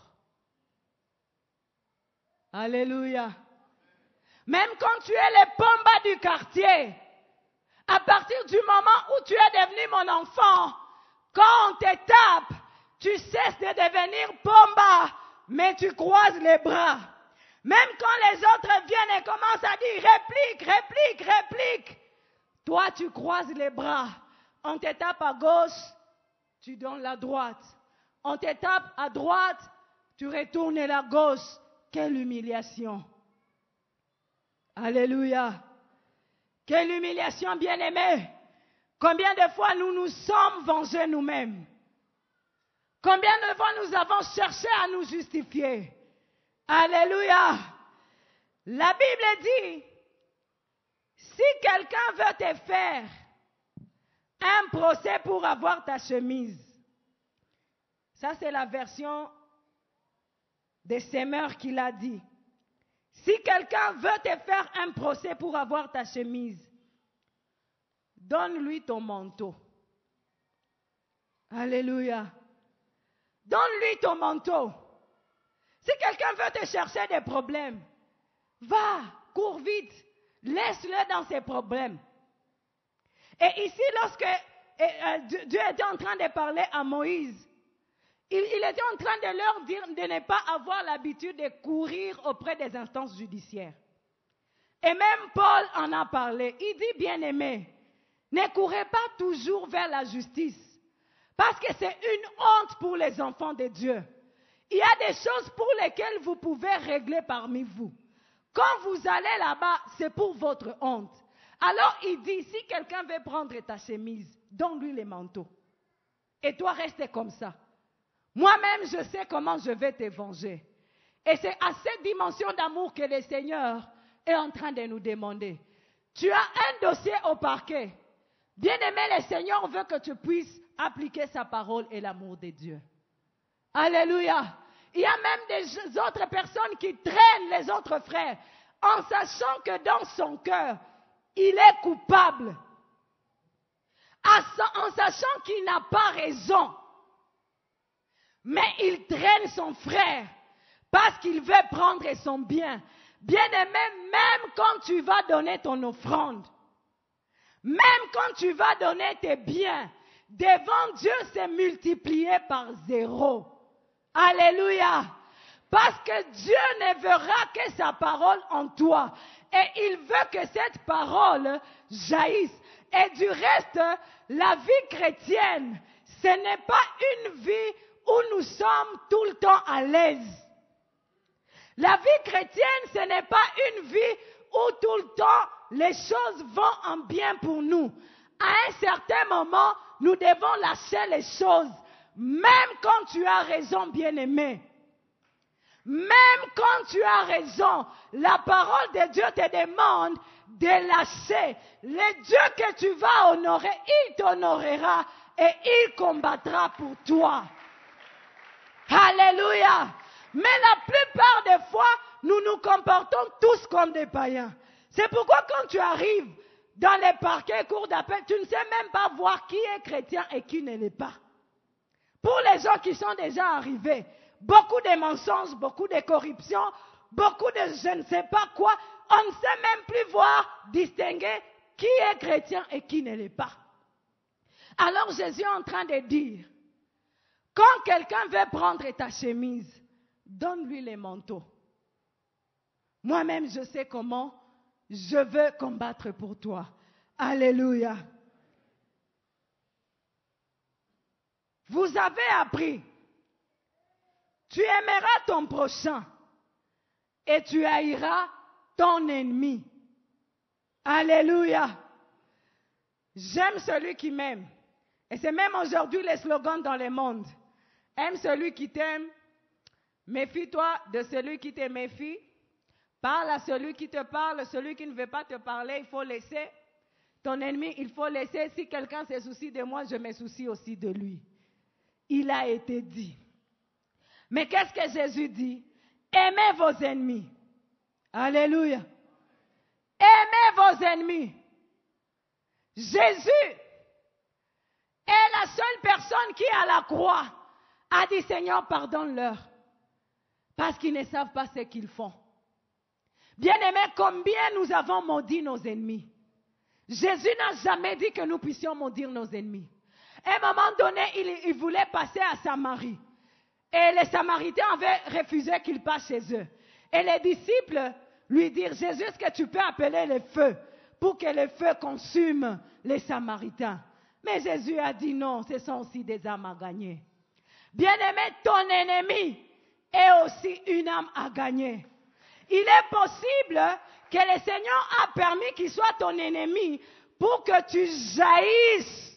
Alléluia. Même quand tu es les pombas du quartier, à partir du moment où tu es devenu mon enfant, quand on te tape, tu cesses de devenir pomba, mais tu croises les bras. Même quand les autres viennent et commencent à dire réplique, réplique, réplique, toi tu croises les bras. On te tape à gauche, tu donnes la droite. On te tape à droite, tu retournes la gauche. Quelle humiliation. Alléluia. Quelle humiliation, bien-aimés. Combien de fois nous nous sommes vengés nous-mêmes? Combien de fois nous avons cherché à nous justifier? Alléluia. La Bible dit, si quelqu'un veut te faire un procès pour avoir ta chemise, ça c'est la version des Semeurs qui l'a dit. Si quelqu'un veut te faire un procès pour avoir ta chemise, donne-lui ton manteau. Alléluia. Donne-lui ton manteau. Si quelqu'un veut te chercher des problèmes, va, cours vite, laisse-le dans ses problèmes. Et ici, lorsque Dieu était en train de parler à Moïse, il était en train de leur dire de ne pas avoir l'habitude de courir auprès des instances judiciaires. Et même Paul en a parlé. Il dit, bien-aimés, ne courez pas toujours vers la justice, parce que c'est une honte pour les enfants de Dieu. Il y a des choses pour lesquelles vous pouvez régler parmi vous. Quand vous allez là-bas, c'est pour votre honte. Alors il dit, si quelqu'un veut prendre ta chemise, donne-lui les manteaux. Et toi, reste comme ça. Moi-même, je sais comment je vais te venger. Et c'est à cette dimension d'amour que le Seigneur est en train de nous demander. Tu as un dossier au parquet. Bien-aimé, le Seigneur veut que tu puisses appliquer sa parole et l'amour de Dieu. Alléluia. Il y a même des autres personnes qui traînent les autres frères en sachant que dans son cœur, il est coupable. En sachant qu'il n'a pas raison. Mais il traîne son frère parce qu'il veut prendre son bien. Bien-aimé, même quand tu vas donner ton offrande, même quand tu vas donner tes biens, devant Dieu, c'est multiplié par 0. Alléluia. Parce que Dieu ne verra que sa parole en toi. Et il veut que cette parole jaillisse. Et du reste, la vie chrétienne, ce n'est pas une vie où nous sommes tout le temps à l'aise. La vie chrétienne, ce n'est pas une vie où tout le temps les choses vont en bien pour nous. À un certain moment, nous devons lâcher les choses. Même quand tu as raison, bien-aimé. Même quand tu as raison, la parole de Dieu te demande de lâcher. Le Dieu que tu vas honorer, il t'honorera et il combattra pour toi. Alléluia. Mais la plupart des fois, nous nous comportons tous comme des païens. C'est pourquoi quand tu arrives dans les parquets, cours d'appel, tu ne sais même pas voir qui est chrétien et qui ne l'est pas. Pour les gens qui sont déjà arrivés, beaucoup de mensonges, beaucoup de corruption, beaucoup de je ne sais pas quoi, on ne sait même plus voir, distinguer qui est chrétien et qui ne l'est pas. Alors Jésus est en train de dire, quand quelqu'un veut prendre ta chemise, donne-lui les manteaux. Moi-même, je sais comment je veux combattre pour toi. Alléluia. Vous avez appris Tu aimeras ton prochain et tu haïras ton ennemi. Alléluia. J'aime celui qui m'aime. Et c'est même aujourd'hui les slogans dans le monde. Aime celui qui t'aime. Méfie-toi de celui qui te méfie. Parle à celui qui te parle. Celui qui ne veut pas te parler, il faut laisser. Ton ennemi, il faut laisser. Si quelqu'un se soucie de moi, je me soucie aussi de lui. Il a été dit. Mais qu'est-ce que Jésus dit? Aimez vos ennemis. Alléluia. Aimez vos ennemis. Jésus est la seule personne qui, à la croix, a dit, Seigneur, pardonne-leur. Parce qu'ils ne savent pas ce qu'ils font. Bien-aimés, combien nous avons maudit nos ennemis. Jésus n'a jamais dit que nous puissions maudire nos ennemis. À un moment donné, il voulait passer à Samarie. Et les Samaritains avaient refusé qu'il passe chez eux. Et les disciples lui dirent, Jésus, est-ce que tu peux appeler le feu pour que le feu consume les Samaritains? Mais Jésus a dit non, ce sont aussi des âmes à gagner. Bien-aimé, ton ennemi est aussi une âme à gagner. Il est possible que le Seigneur a permis qu'il soit ton ennemi pour que tu jaillisses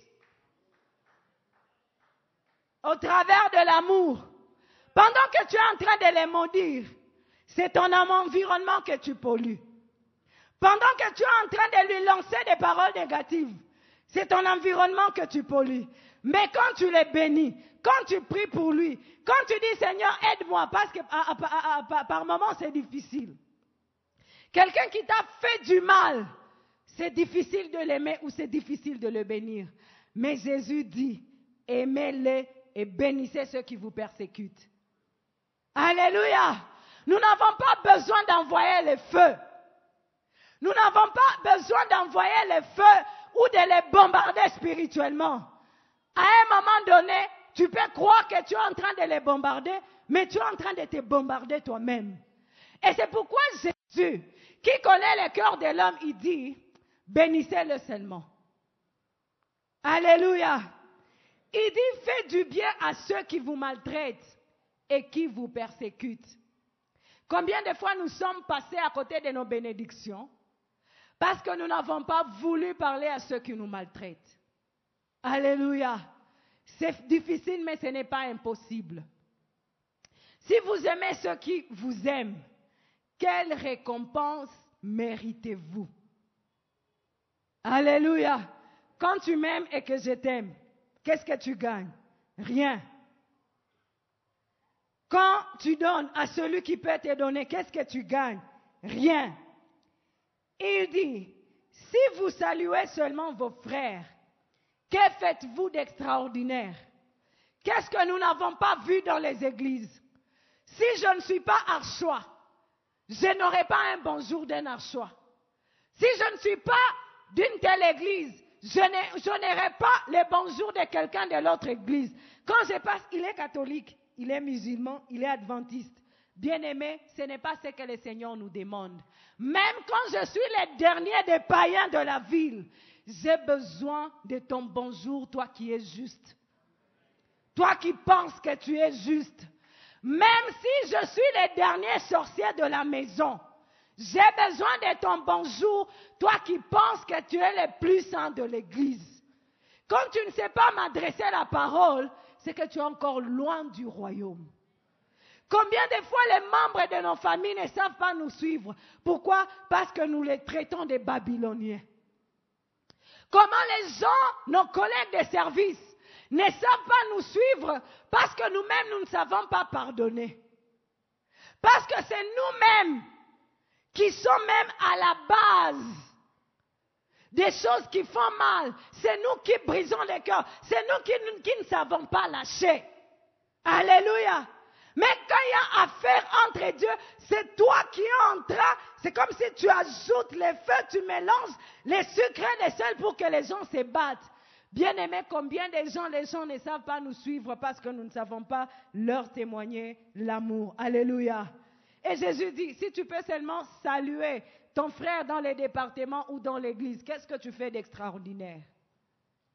au travers de l'amour. Pendant que tu es en train de les maudire, c'est ton environnement que tu pollues. Pendant que tu es en train de lui lancer des paroles négatives, c'est ton environnement que tu pollues. Mais quand tu les bénis, quand tu pries pour lui, quand tu dis Seigneur aide-moi, parce que par moments c'est difficile. Quelqu'un qui t'a fait du mal, c'est difficile de l'aimer ou c'est difficile de le bénir. Mais Jésus dit, aimez-les et bénissez ceux qui vous persécutent. Alléluia. Nous n'avons pas besoin d'envoyer le feu. Nous n'avons pas besoin d'envoyer le feu ou de les bombarder spirituellement. À un moment donné, tu peux croire que tu es en train de les bombarder, mais tu es en train de te bombarder toi-même. Et c'est pourquoi Jésus, qui connaît le cœur de l'homme, il dit, bénissez-le seulement. Alléluia. Il dit, faites du bien à ceux qui vous maltraitent et qui vous persécutent. Combien de fois nous sommes passés à côté de nos bénédictions parce que nous n'avons pas voulu parler à ceux qui nous maltraitent. Alléluia. C'est difficile, mais ce n'est pas impossible. Si vous aimez ceux qui vous aiment, quelle récompense méritez-vous? Alléluia. Quand tu m'aimes et que je t'aime, qu'est-ce que tu gagnes? Rien. Quand tu donnes à celui qui peut te donner, qu'est-ce que tu gagnes? Rien. Il dit, si vous saluez seulement vos frères, que faites-vous d'extraordinaire? Qu'est-ce que nous n'avons pas vu dans les églises? Si je ne suis pas archois, je n'aurai pas un bonjour d'un archois. Si je ne suis pas d'une telle église, je n'aurai pas le bonjour de quelqu'un de l'autre église. Quand je passe, il est catholique, il est musulman, il est adventiste. Bien-aimé, ce n'est pas ce que le Seigneur nous demande. Même quand je suis le dernier des païens de la ville, j'ai besoin de ton bonjour, toi qui es juste. Toi qui penses que tu es juste. Même si je suis le dernier sorcier de la maison, j'ai besoin de ton bonjour, toi qui penses que tu es le plus saint de l'église. Quand tu ne sais pas m'adresser la parole, c'est que tu es encore loin du royaume. Combien de fois les membres de nos familles ne savent pas nous suivre? Pourquoi? Parce que nous les traitons de Babyloniens. Comment les gens, nos collègues de service, ne savent pas nous suivre parce que nous-mêmes, nous ne savons pas pardonner. Parce que c'est nous-mêmes qui sommes même à la base des choses qui font mal. C'est nous qui brisons les cœurs. C'est nous qui ne savons pas lâcher. Alléluia. Mais quand il y a affaire entre Dieu, c'est toi qui es en train, c'est comme si tu ajoutes les feux, tu mélanges les sucres et les sels pour que les gens se battent. Bien-aimés, combien de gens, les gens ne savent pas nous suivre parce que nous ne savons pas leur témoigner l'amour. Alléluia. Et Jésus dit, si tu peux seulement saluer ton frère dans les départements ou dans l'église, qu'est-ce que tu fais d'extraordinaire?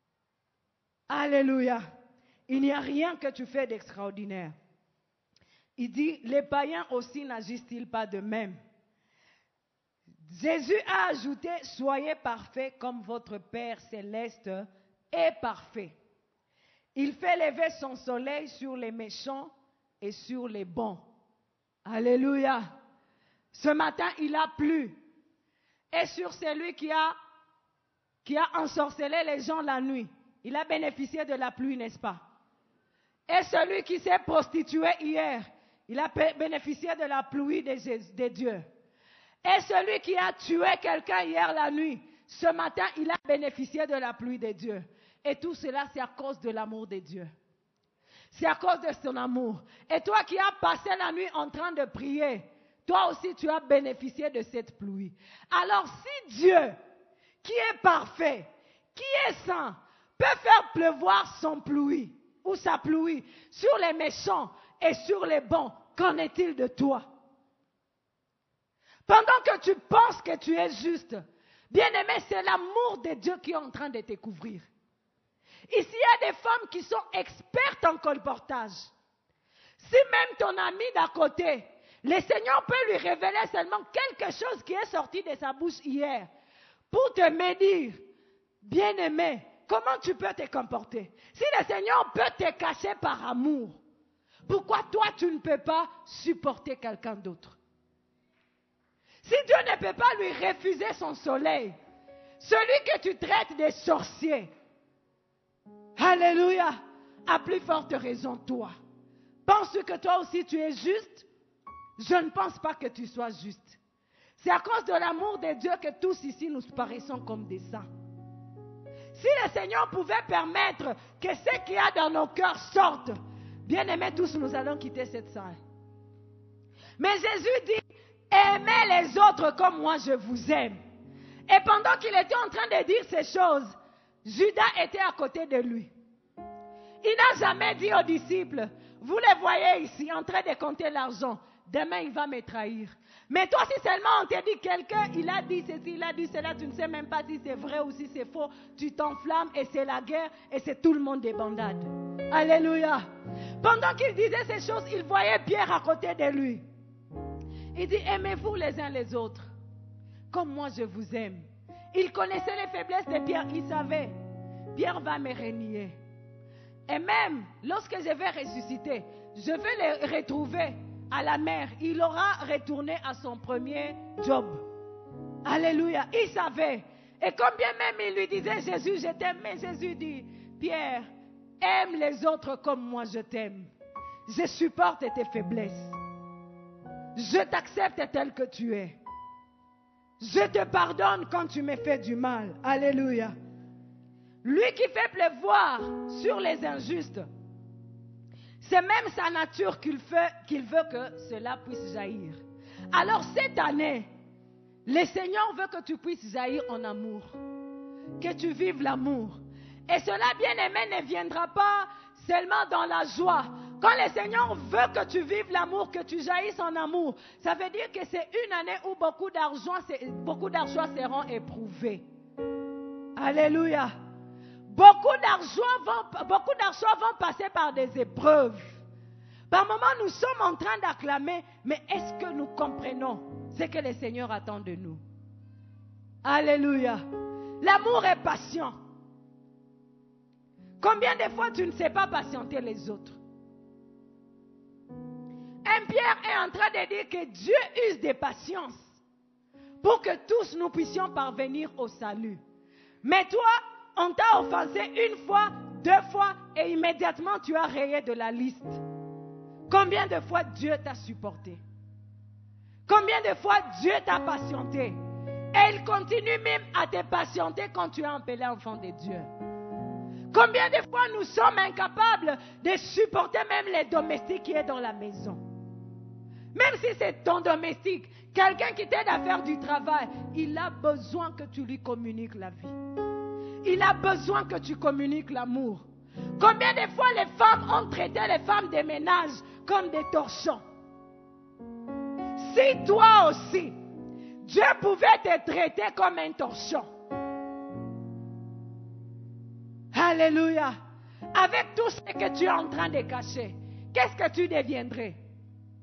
Alléluia. Il n'y a rien que tu fais d'extraordinaire. Il dit, les païens aussi n'agissent-ils pas de même? Jésus a ajouté, soyez parfaits comme votre Père céleste est parfait. Il fait lever son soleil sur les méchants et sur les bons. Alléluia. Ce matin, il a plu. Et sur celui qui a ensorcelé les gens la nuit, il a bénéficié de la pluie, n'est-ce pas? Et celui qui s'est prostitué hier, il a bénéficié de la pluie de Dieu. Et celui qui a tué quelqu'un hier la nuit, ce matin, il a bénéficié de la pluie de Dieu. Et tout cela, c'est à cause de l'amour de Dieu. C'est à cause de son amour. Et toi qui as passé la nuit en train de prier, toi aussi tu as bénéficié de cette pluie. Alors si Dieu, qui est parfait, qui est saint, peut faire pleuvoir son pluie ou sa pluie sur les méchants et sur les bons, qu'en est-il de toi? Pendant que tu penses que tu es juste, bien-aimé, c'est l'amour de Dieu qui est en train de te couvrir. Ici, il y a des femmes qui sont expertes en colportage. Si même ton ami d'à côté, le Seigneur peut lui révéler seulement quelque chose qui est sorti de sa bouche hier, pour te médire, bien-aimé, comment tu peux te comporter? Si le Seigneur peut te cacher par amour, pourquoi toi tu ne peux pas supporter quelqu'un d'autre? Si Dieu ne peut pas lui refuser son soleil, celui que tu traites de sorcier, alléluia, à plus forte raison toi. Penses-tu que toi aussi tu es juste? Je ne pense pas que tu sois juste. C'est à cause de l'amour de Dieu que tous ici nous paraissons comme des saints. Si le Seigneur pouvait permettre que ce qu'il y a dans nos cœurs sorte, bien aimés tous, nous allons quitter cette salle. Mais Jésus dit, aimez les autres comme moi je vous aime. Et pendant qu'il était en train de dire ces choses, Judas était à côté de lui. Il n'a jamais dit aux disciples, vous les voyez ici en train de compter l'argent, demain il va me trahir. Mais toi, si seulement on te dit quelqu'un, il a dit ceci, il a dit cela, tu ne sais même pas si c'est vrai ou si c'est faux, tu t'enflammes et c'est la guerre et c'est tout le monde des bandades. Alléluia. Pendant qu'il disait ces choses, il voyait Pierre à côté de lui. Il dit, aimez-vous les uns les autres, comme moi je vous aime. Il connaissait les faiblesses de Pierre, il savait, Pierre va me renier. Et même, lorsque je vais ressusciter, je vais le retrouver à la mer. Il aura retourné à son premier job. Alléluia, il savait. Et combien même il lui disait, Jésus, je t'aime. Mais Jésus dit, Pierre, aime les autres comme moi je t'aime. Je supporte tes faiblesses. Je t'accepte tel que tu es. Je te pardonne quand tu me fais du mal. Alléluia. Lui qui fait pleuvoir sur les injustes, c'est même sa nature qu'il veut que cela puisse jaillir. Alors cette année, le Seigneur veut que tu puisses jaillir en amour. Que tu vives l'amour. Et cela, bien-aimé, ne viendra pas seulement dans la joie. Quand le Seigneur veut que tu vives l'amour, que tu jaillisses en amour, ça veut dire que c'est une année où beaucoup d'argent seront éprouvés. Alléluia. Beaucoup d'argent vont passer par des épreuves. Par moments, nous sommes en train d'acclamer, mais est-ce que nous comprenons ce que le Seigneur attend de nous? Alléluia. L'amour est patient. Combien de fois tu ne sais pas patienter les autres? Pierre est en train de dire que Dieu use de patience pour que tous nous puissions parvenir au salut. Mais toi, on t'a offensé une fois, 2 fois et immédiatement tu as rayé de la liste. Combien de fois Dieu t'a supporté? Combien de fois Dieu t'a patienté? Et il continue même à te patienter quand tu es appelé enfant de Dieu. Combien de fois nous sommes incapables de supporter même les domestiques qui sont dans la maison? Même si c'est ton domestique, quelqu'un qui t'aide à faire du travail, il a besoin que tu lui communiques la vie. Il a besoin que tu communiques l'amour. Combien de fois les femmes ont traité les femmes des ménages comme des torchons? Si toi aussi, Dieu pouvait te traiter comme un torchon. Alléluia. Avec tout ce que tu es en train de cacher, qu'est-ce que tu deviendrais?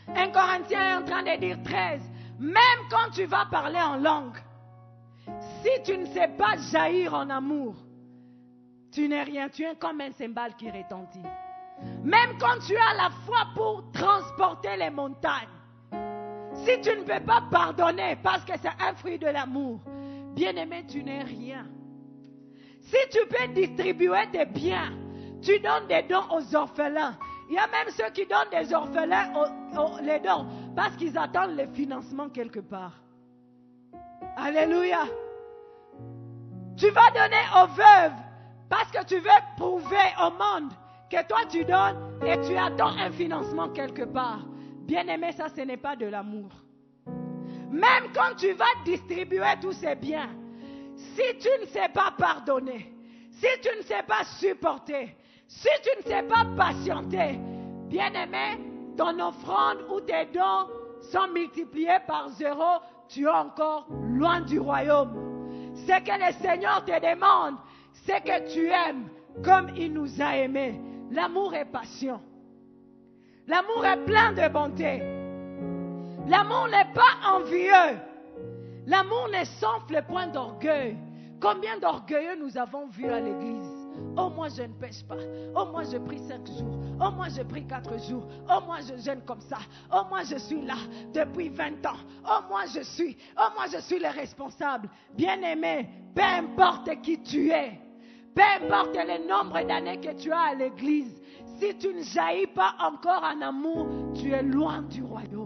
1 Corinthiens est en train de dire 13. Même quand tu vas parler en langue, si tu ne sais pas jaillir en amour, tu n'es rien. Tu es comme un cymbale qui retentit. Même quand tu as la foi pour transporter les montagnes, si tu ne peux pas pardonner parce que c'est un fruit de l'amour, bien-aimé, tu n'es rien. Si tu peux distribuer tes biens, tu donnes des dons aux orphelins. Il y a même ceux qui donnent des orphelins les dons parce qu'ils attendent le financement quelque part. Alléluia. Tu vas donner aux veuves parce que tu veux prouver au monde que toi tu donnes et tu attends un financement quelque part. Bien-aimé, ça ce n'est pas de l'amour. Même quand tu vas distribuer tous ces biens, si tu ne sais pas pardonner, si tu ne sais pas supporter, si tu ne sais pas patienter, bien-aimé, ton offrande ou tes dons sont multipliés par 0, tu es encore loin du royaume. Ce que le Seigneur te demande, c'est que tu aimes comme il nous a aimés. L'amour est patient. L'amour est plein de bonté. L'amour n'est pas envieux. L'amour ne s'enfle point d'orgueil. Combien d'orgueilleux nous avons vus à l'église? Oh, moi je ne pêche pas. Oh, moi je prie 5 jours. Oh, moi je prie 4 jours. Oh, moi je jeûne comme ça. Oh, moi je suis là depuis 20 ans. Oh, moi je suis le responsable. Bien-aimé, peu importe qui tu es, peu importe le nombre d'années que tu as à l'église, si tu ne jaillis pas encore en amour, tu es loin du royaume.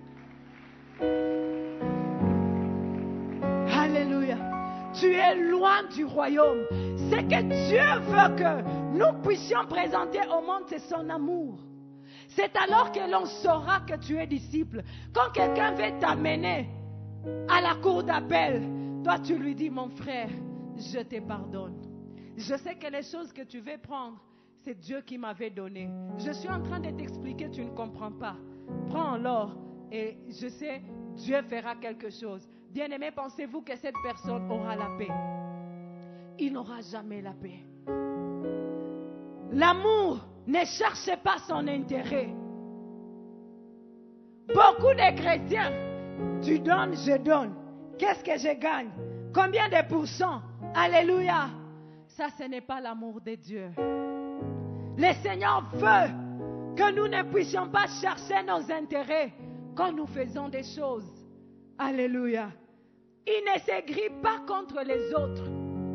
Alléluia. Tu es loin du royaume. Ce que Dieu veut que nous puissions présenter au monde, c'est son amour. C'est alors que l'on saura que tu es disciple. Quand quelqu'un veut t'amener à la cour d'appel, toi tu lui dis, mon frère, je te pardonne. Je sais que les choses que tu veux prendre, c'est Dieu qui m'avait donné. Je suis en train de t'expliquer, tu ne comprends pas. Prends l'or et je sais, Dieu fera quelque chose. Bien-aimé, pensez-vous que cette personne aura la paix? Il n'aura jamais la paix. L'amour ne cherche pas son intérêt. Beaucoup de chrétiens, tu donnes, je donne. Qu'est-ce que je gagne? Combien de pourcents? Alléluia. Ça, ce n'est pas l'amour de Dieu. Le Seigneur veut que nous ne puissions pas chercher nos intérêts quand nous faisons des choses. Alléluia. Il ne s'aigrit pas contre les autres.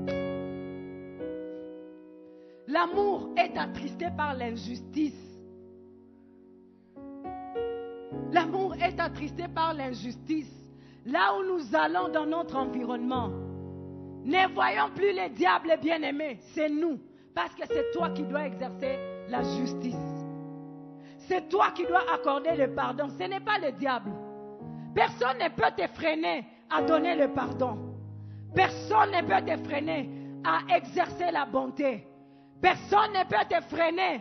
L'amour est attristé par l'injustice. L'amour est attristé par l'injustice. Là où nous allons dans notre environnement, ne voyons plus les diables bien-aimés, c'est nous. Parce que c'est toi qui dois exercer la justice. C'est toi qui dois accorder le pardon. Ce n'est pas le diable. Personne ne peut te freiner à donner le pardon. Personne ne peut te freiner à exercer la bonté. Personne ne peut te freiner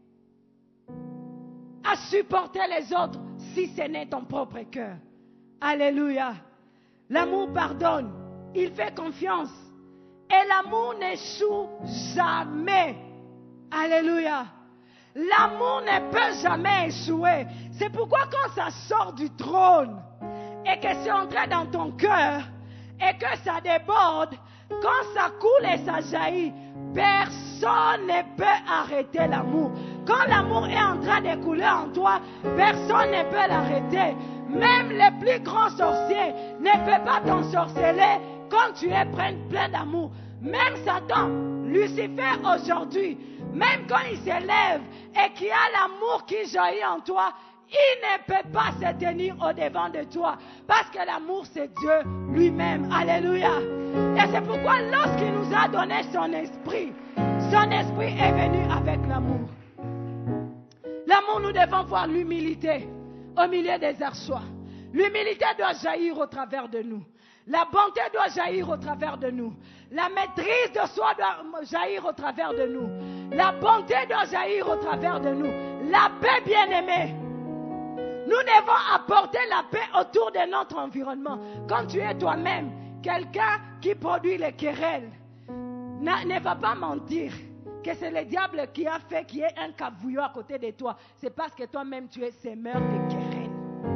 à supporter les autres si ce n'est ton propre cœur. Alléluia. L'amour pardonne. Il fait confiance. Et l'amour n'échoue jamais. Alléluia. L'amour ne peut jamais échouer. C'est pourquoi quand ça sort du trône et que c'est entré dans ton cœur et que ça déborde, quand ça coule et ça jaillit, personne ne peut arrêter l'amour. Quand l'amour est en train de couler en toi, personne ne peut l'arrêter. Même les plus grands sorciers ne peuvent pas t'ensorceler quand tu es plein d'amour. Même Satan, Lucifer aujourd'hui, même quand il s'élève et qu'il y a l'amour qui jaillit en toi, il ne peut pas se tenir au devant de toi. Parce que l'amour, c'est Dieu lui-même. Alléluia. Et c'est pourquoi lorsqu'il nous a donné son esprit est venu avec l'amour. L'amour, nous devons voir l'humilité au milieu des archois. L'humilité doit jaillir au travers de nous. La bonté doit jaillir au travers de nous. La maîtrise de soi doit jaillir au travers de nous. La bonté doit jaillir au travers de nous. La paix, bien-aimée. Nous devons apporter la paix autour de notre environnement. Quand tu es toi-même quelqu'un qui produit les querelles, ne va pas mentir. que c'est le diable qui a fait qu'il y ait un cavouillot à côté de toi, c'est parce que toi-même tu es semeur de querelles.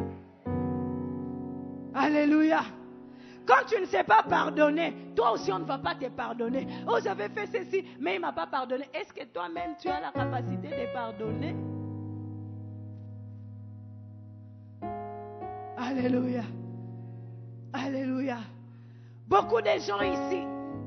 Alléluia. Quand tu ne sais pas pardonner, toi aussi on ne va pas te pardonner. Oh, j'avais fait ceci, mais il ne m'a pas pardonné. Est-ce que toi-même tu as la capacité de pardonner? Alléluia. Alléluia. Beaucoup de gens ici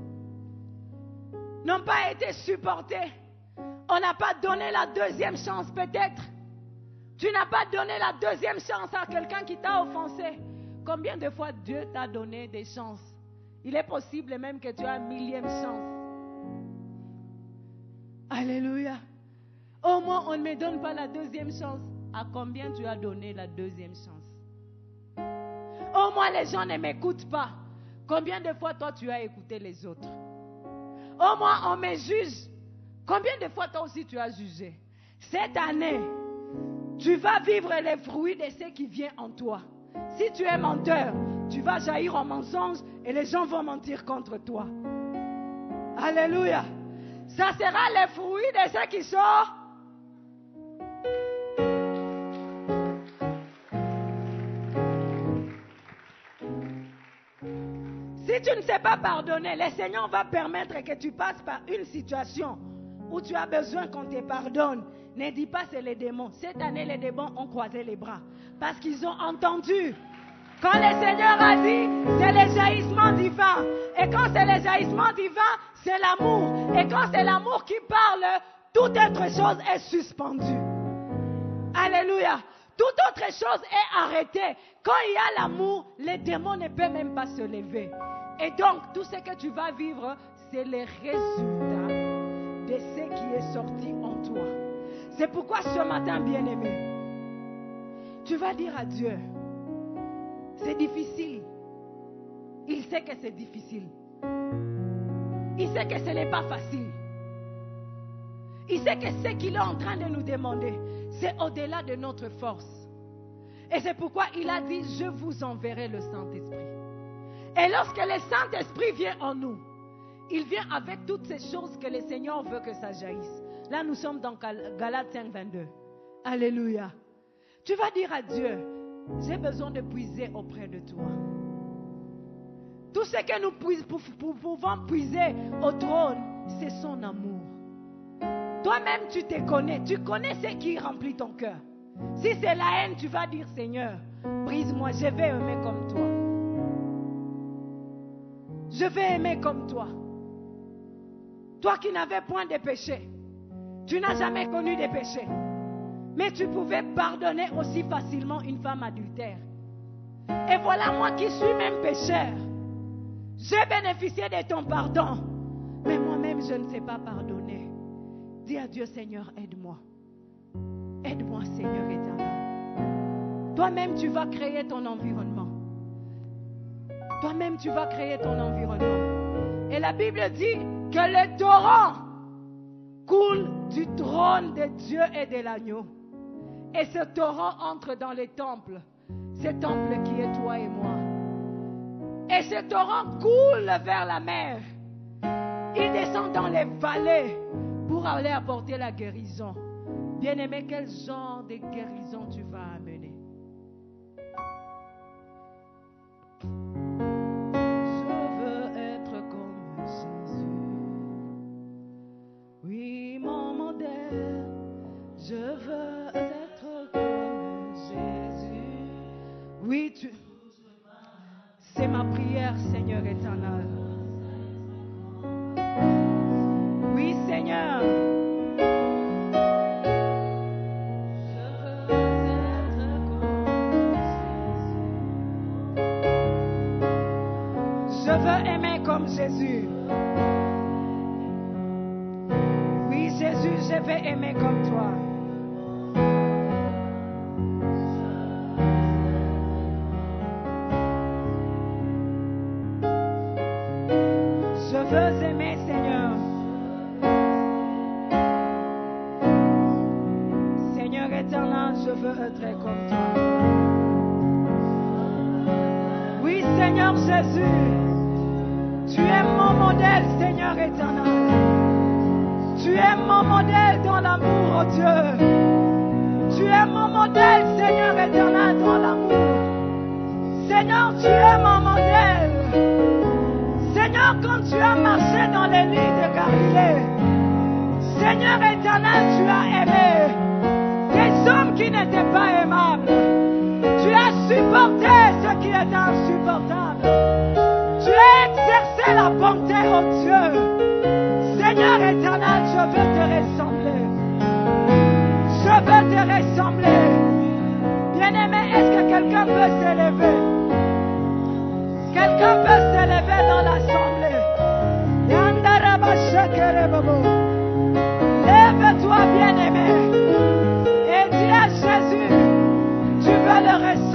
n'ont pas été supportés. On n'a pas donné la deuxième chance peut-être. Tu n'as pas donné la deuxième chance à quelqu'un qui t'a offensé. Combien de fois Dieu t'a donné des chances? Il est possible même que tu aies une 1000e chance. Alléluia. Au moins, on ne me donne pas la deuxième chance. À combien tu as donné la deuxième chance? Au moins, les gens ne m'écoutent pas. Combien de fois toi tu as écouté les autres? Au moins, on me juge. Combien de fois toi aussi tu as jugé? Cette année, tu vas vivre les fruits de ce qui vient en toi. Si tu es menteur, tu vas jaillir en mensonge et les gens vont mentir contre toi. Alléluia. Ça sera les fruits de ce qui sort. Si tu ne sais pas pardonner, le Seigneur va permettre que tu passes par une situation où tu as besoin qu'on te pardonne. Ne dis pas c'est les démons. Cette année, les démons ont croisé les bras parce qu'ils ont entendu. Quand le Seigneur a dit, c'est le jaillissement divin. Et quand c'est le jaillissement divin, c'est l'amour. Et quand c'est l'amour qui parle, toute autre chose est suspendue. Alléluia. Toute autre chose est arrêtée. Quand il y a l'amour, les démons ne peuvent même pas se lever. Et donc, tout ce que tu vas vivre, c'est le résultat de ce qui est sorti en toi. C'est pourquoi ce matin, bien-aimé, tu vas dire à Dieu, c'est difficile. Il sait que c'est difficile. Il sait que ce n'est pas facile. Il sait que ce qu'il est en train de nous demander, c'est au-delà de notre force. Et c'est pourquoi il a dit, je vous enverrai le Saint-Esprit. Et lorsque le Saint-Esprit vient en nous, il vient avec toutes ces choses que le Seigneur veut que ça jaillisse. Là, nous sommes dans Galates 5, 22. Alléluia. Tu vas dire à Dieu, j'ai besoin de puiser auprès de toi. Tout ce que nous pouvons puiser au trône, c'est son amour. Toi-même, tu te connais. Tu connais ce qui remplit ton cœur. Si c'est la haine, tu vas dire, Seigneur, brise-moi, je vais aimer comme toi. Je vais aimer comme toi. Toi qui n'avais point de péché. Tu n'as jamais connu de péché. Mais tu pouvais pardonner aussi facilement une femme adultère. Et voilà moi qui suis même pécheur. J'ai bénéficié de ton pardon. Mais moi-même, je ne sais pas pardonner. Dis à Dieu, Seigneur, aide-moi. Aide-moi, Seigneur éternel. Toi-même, tu vas créer ton environnement. Toi-même, tu vas créer ton environnement. Et la Bible dit que le torrent coule du trône de Dieu et de l'agneau. Et ce torrent entre dans les temples. Ce temple qui est toi et moi. Et ce torrent coule vers la mer. Il descend dans les vallées pour aller apporter la guérison. Bien-aimé, quel genre de guérison tu vas amener? Je veux être comme Jésus. Oui, mon modèle. Je veux être comme Jésus. Oui, c'est ma prière, Seigneur éternel. Oui, Seigneur. Je veux aimer comme Jésus. Oui, Jésus, je veux aimer comme toi. Je veux aimer, Seigneur. Seigneur éternel, je veux être comme toi. Oui, Seigneur Jésus, tu es mon modèle, Seigneur éternel. Tu es mon modèle dans l'amour, oh Dieu. Tu es mon modèle, Seigneur éternel, dans l'amour. Seigneur, tu es mon modèle. Seigneur, quand tu as marché dans les lits de Galilée, Seigneur éternel, tu as aimé des hommes qui n'étaient pas aimables. Tu as supporté ce qui était insupportable. Tu as exercé la bonté, oh Dieu. Seigneur éternel, je veux te ressembler. Je veux te ressembler. Bien-aimé, est-ce que quelqu'un peut s'élever? Quelqu'un peut s'élever dans l'assemblée. Lève-toi, bien-aimé, et dis à Jésus, tu veux le ressembler.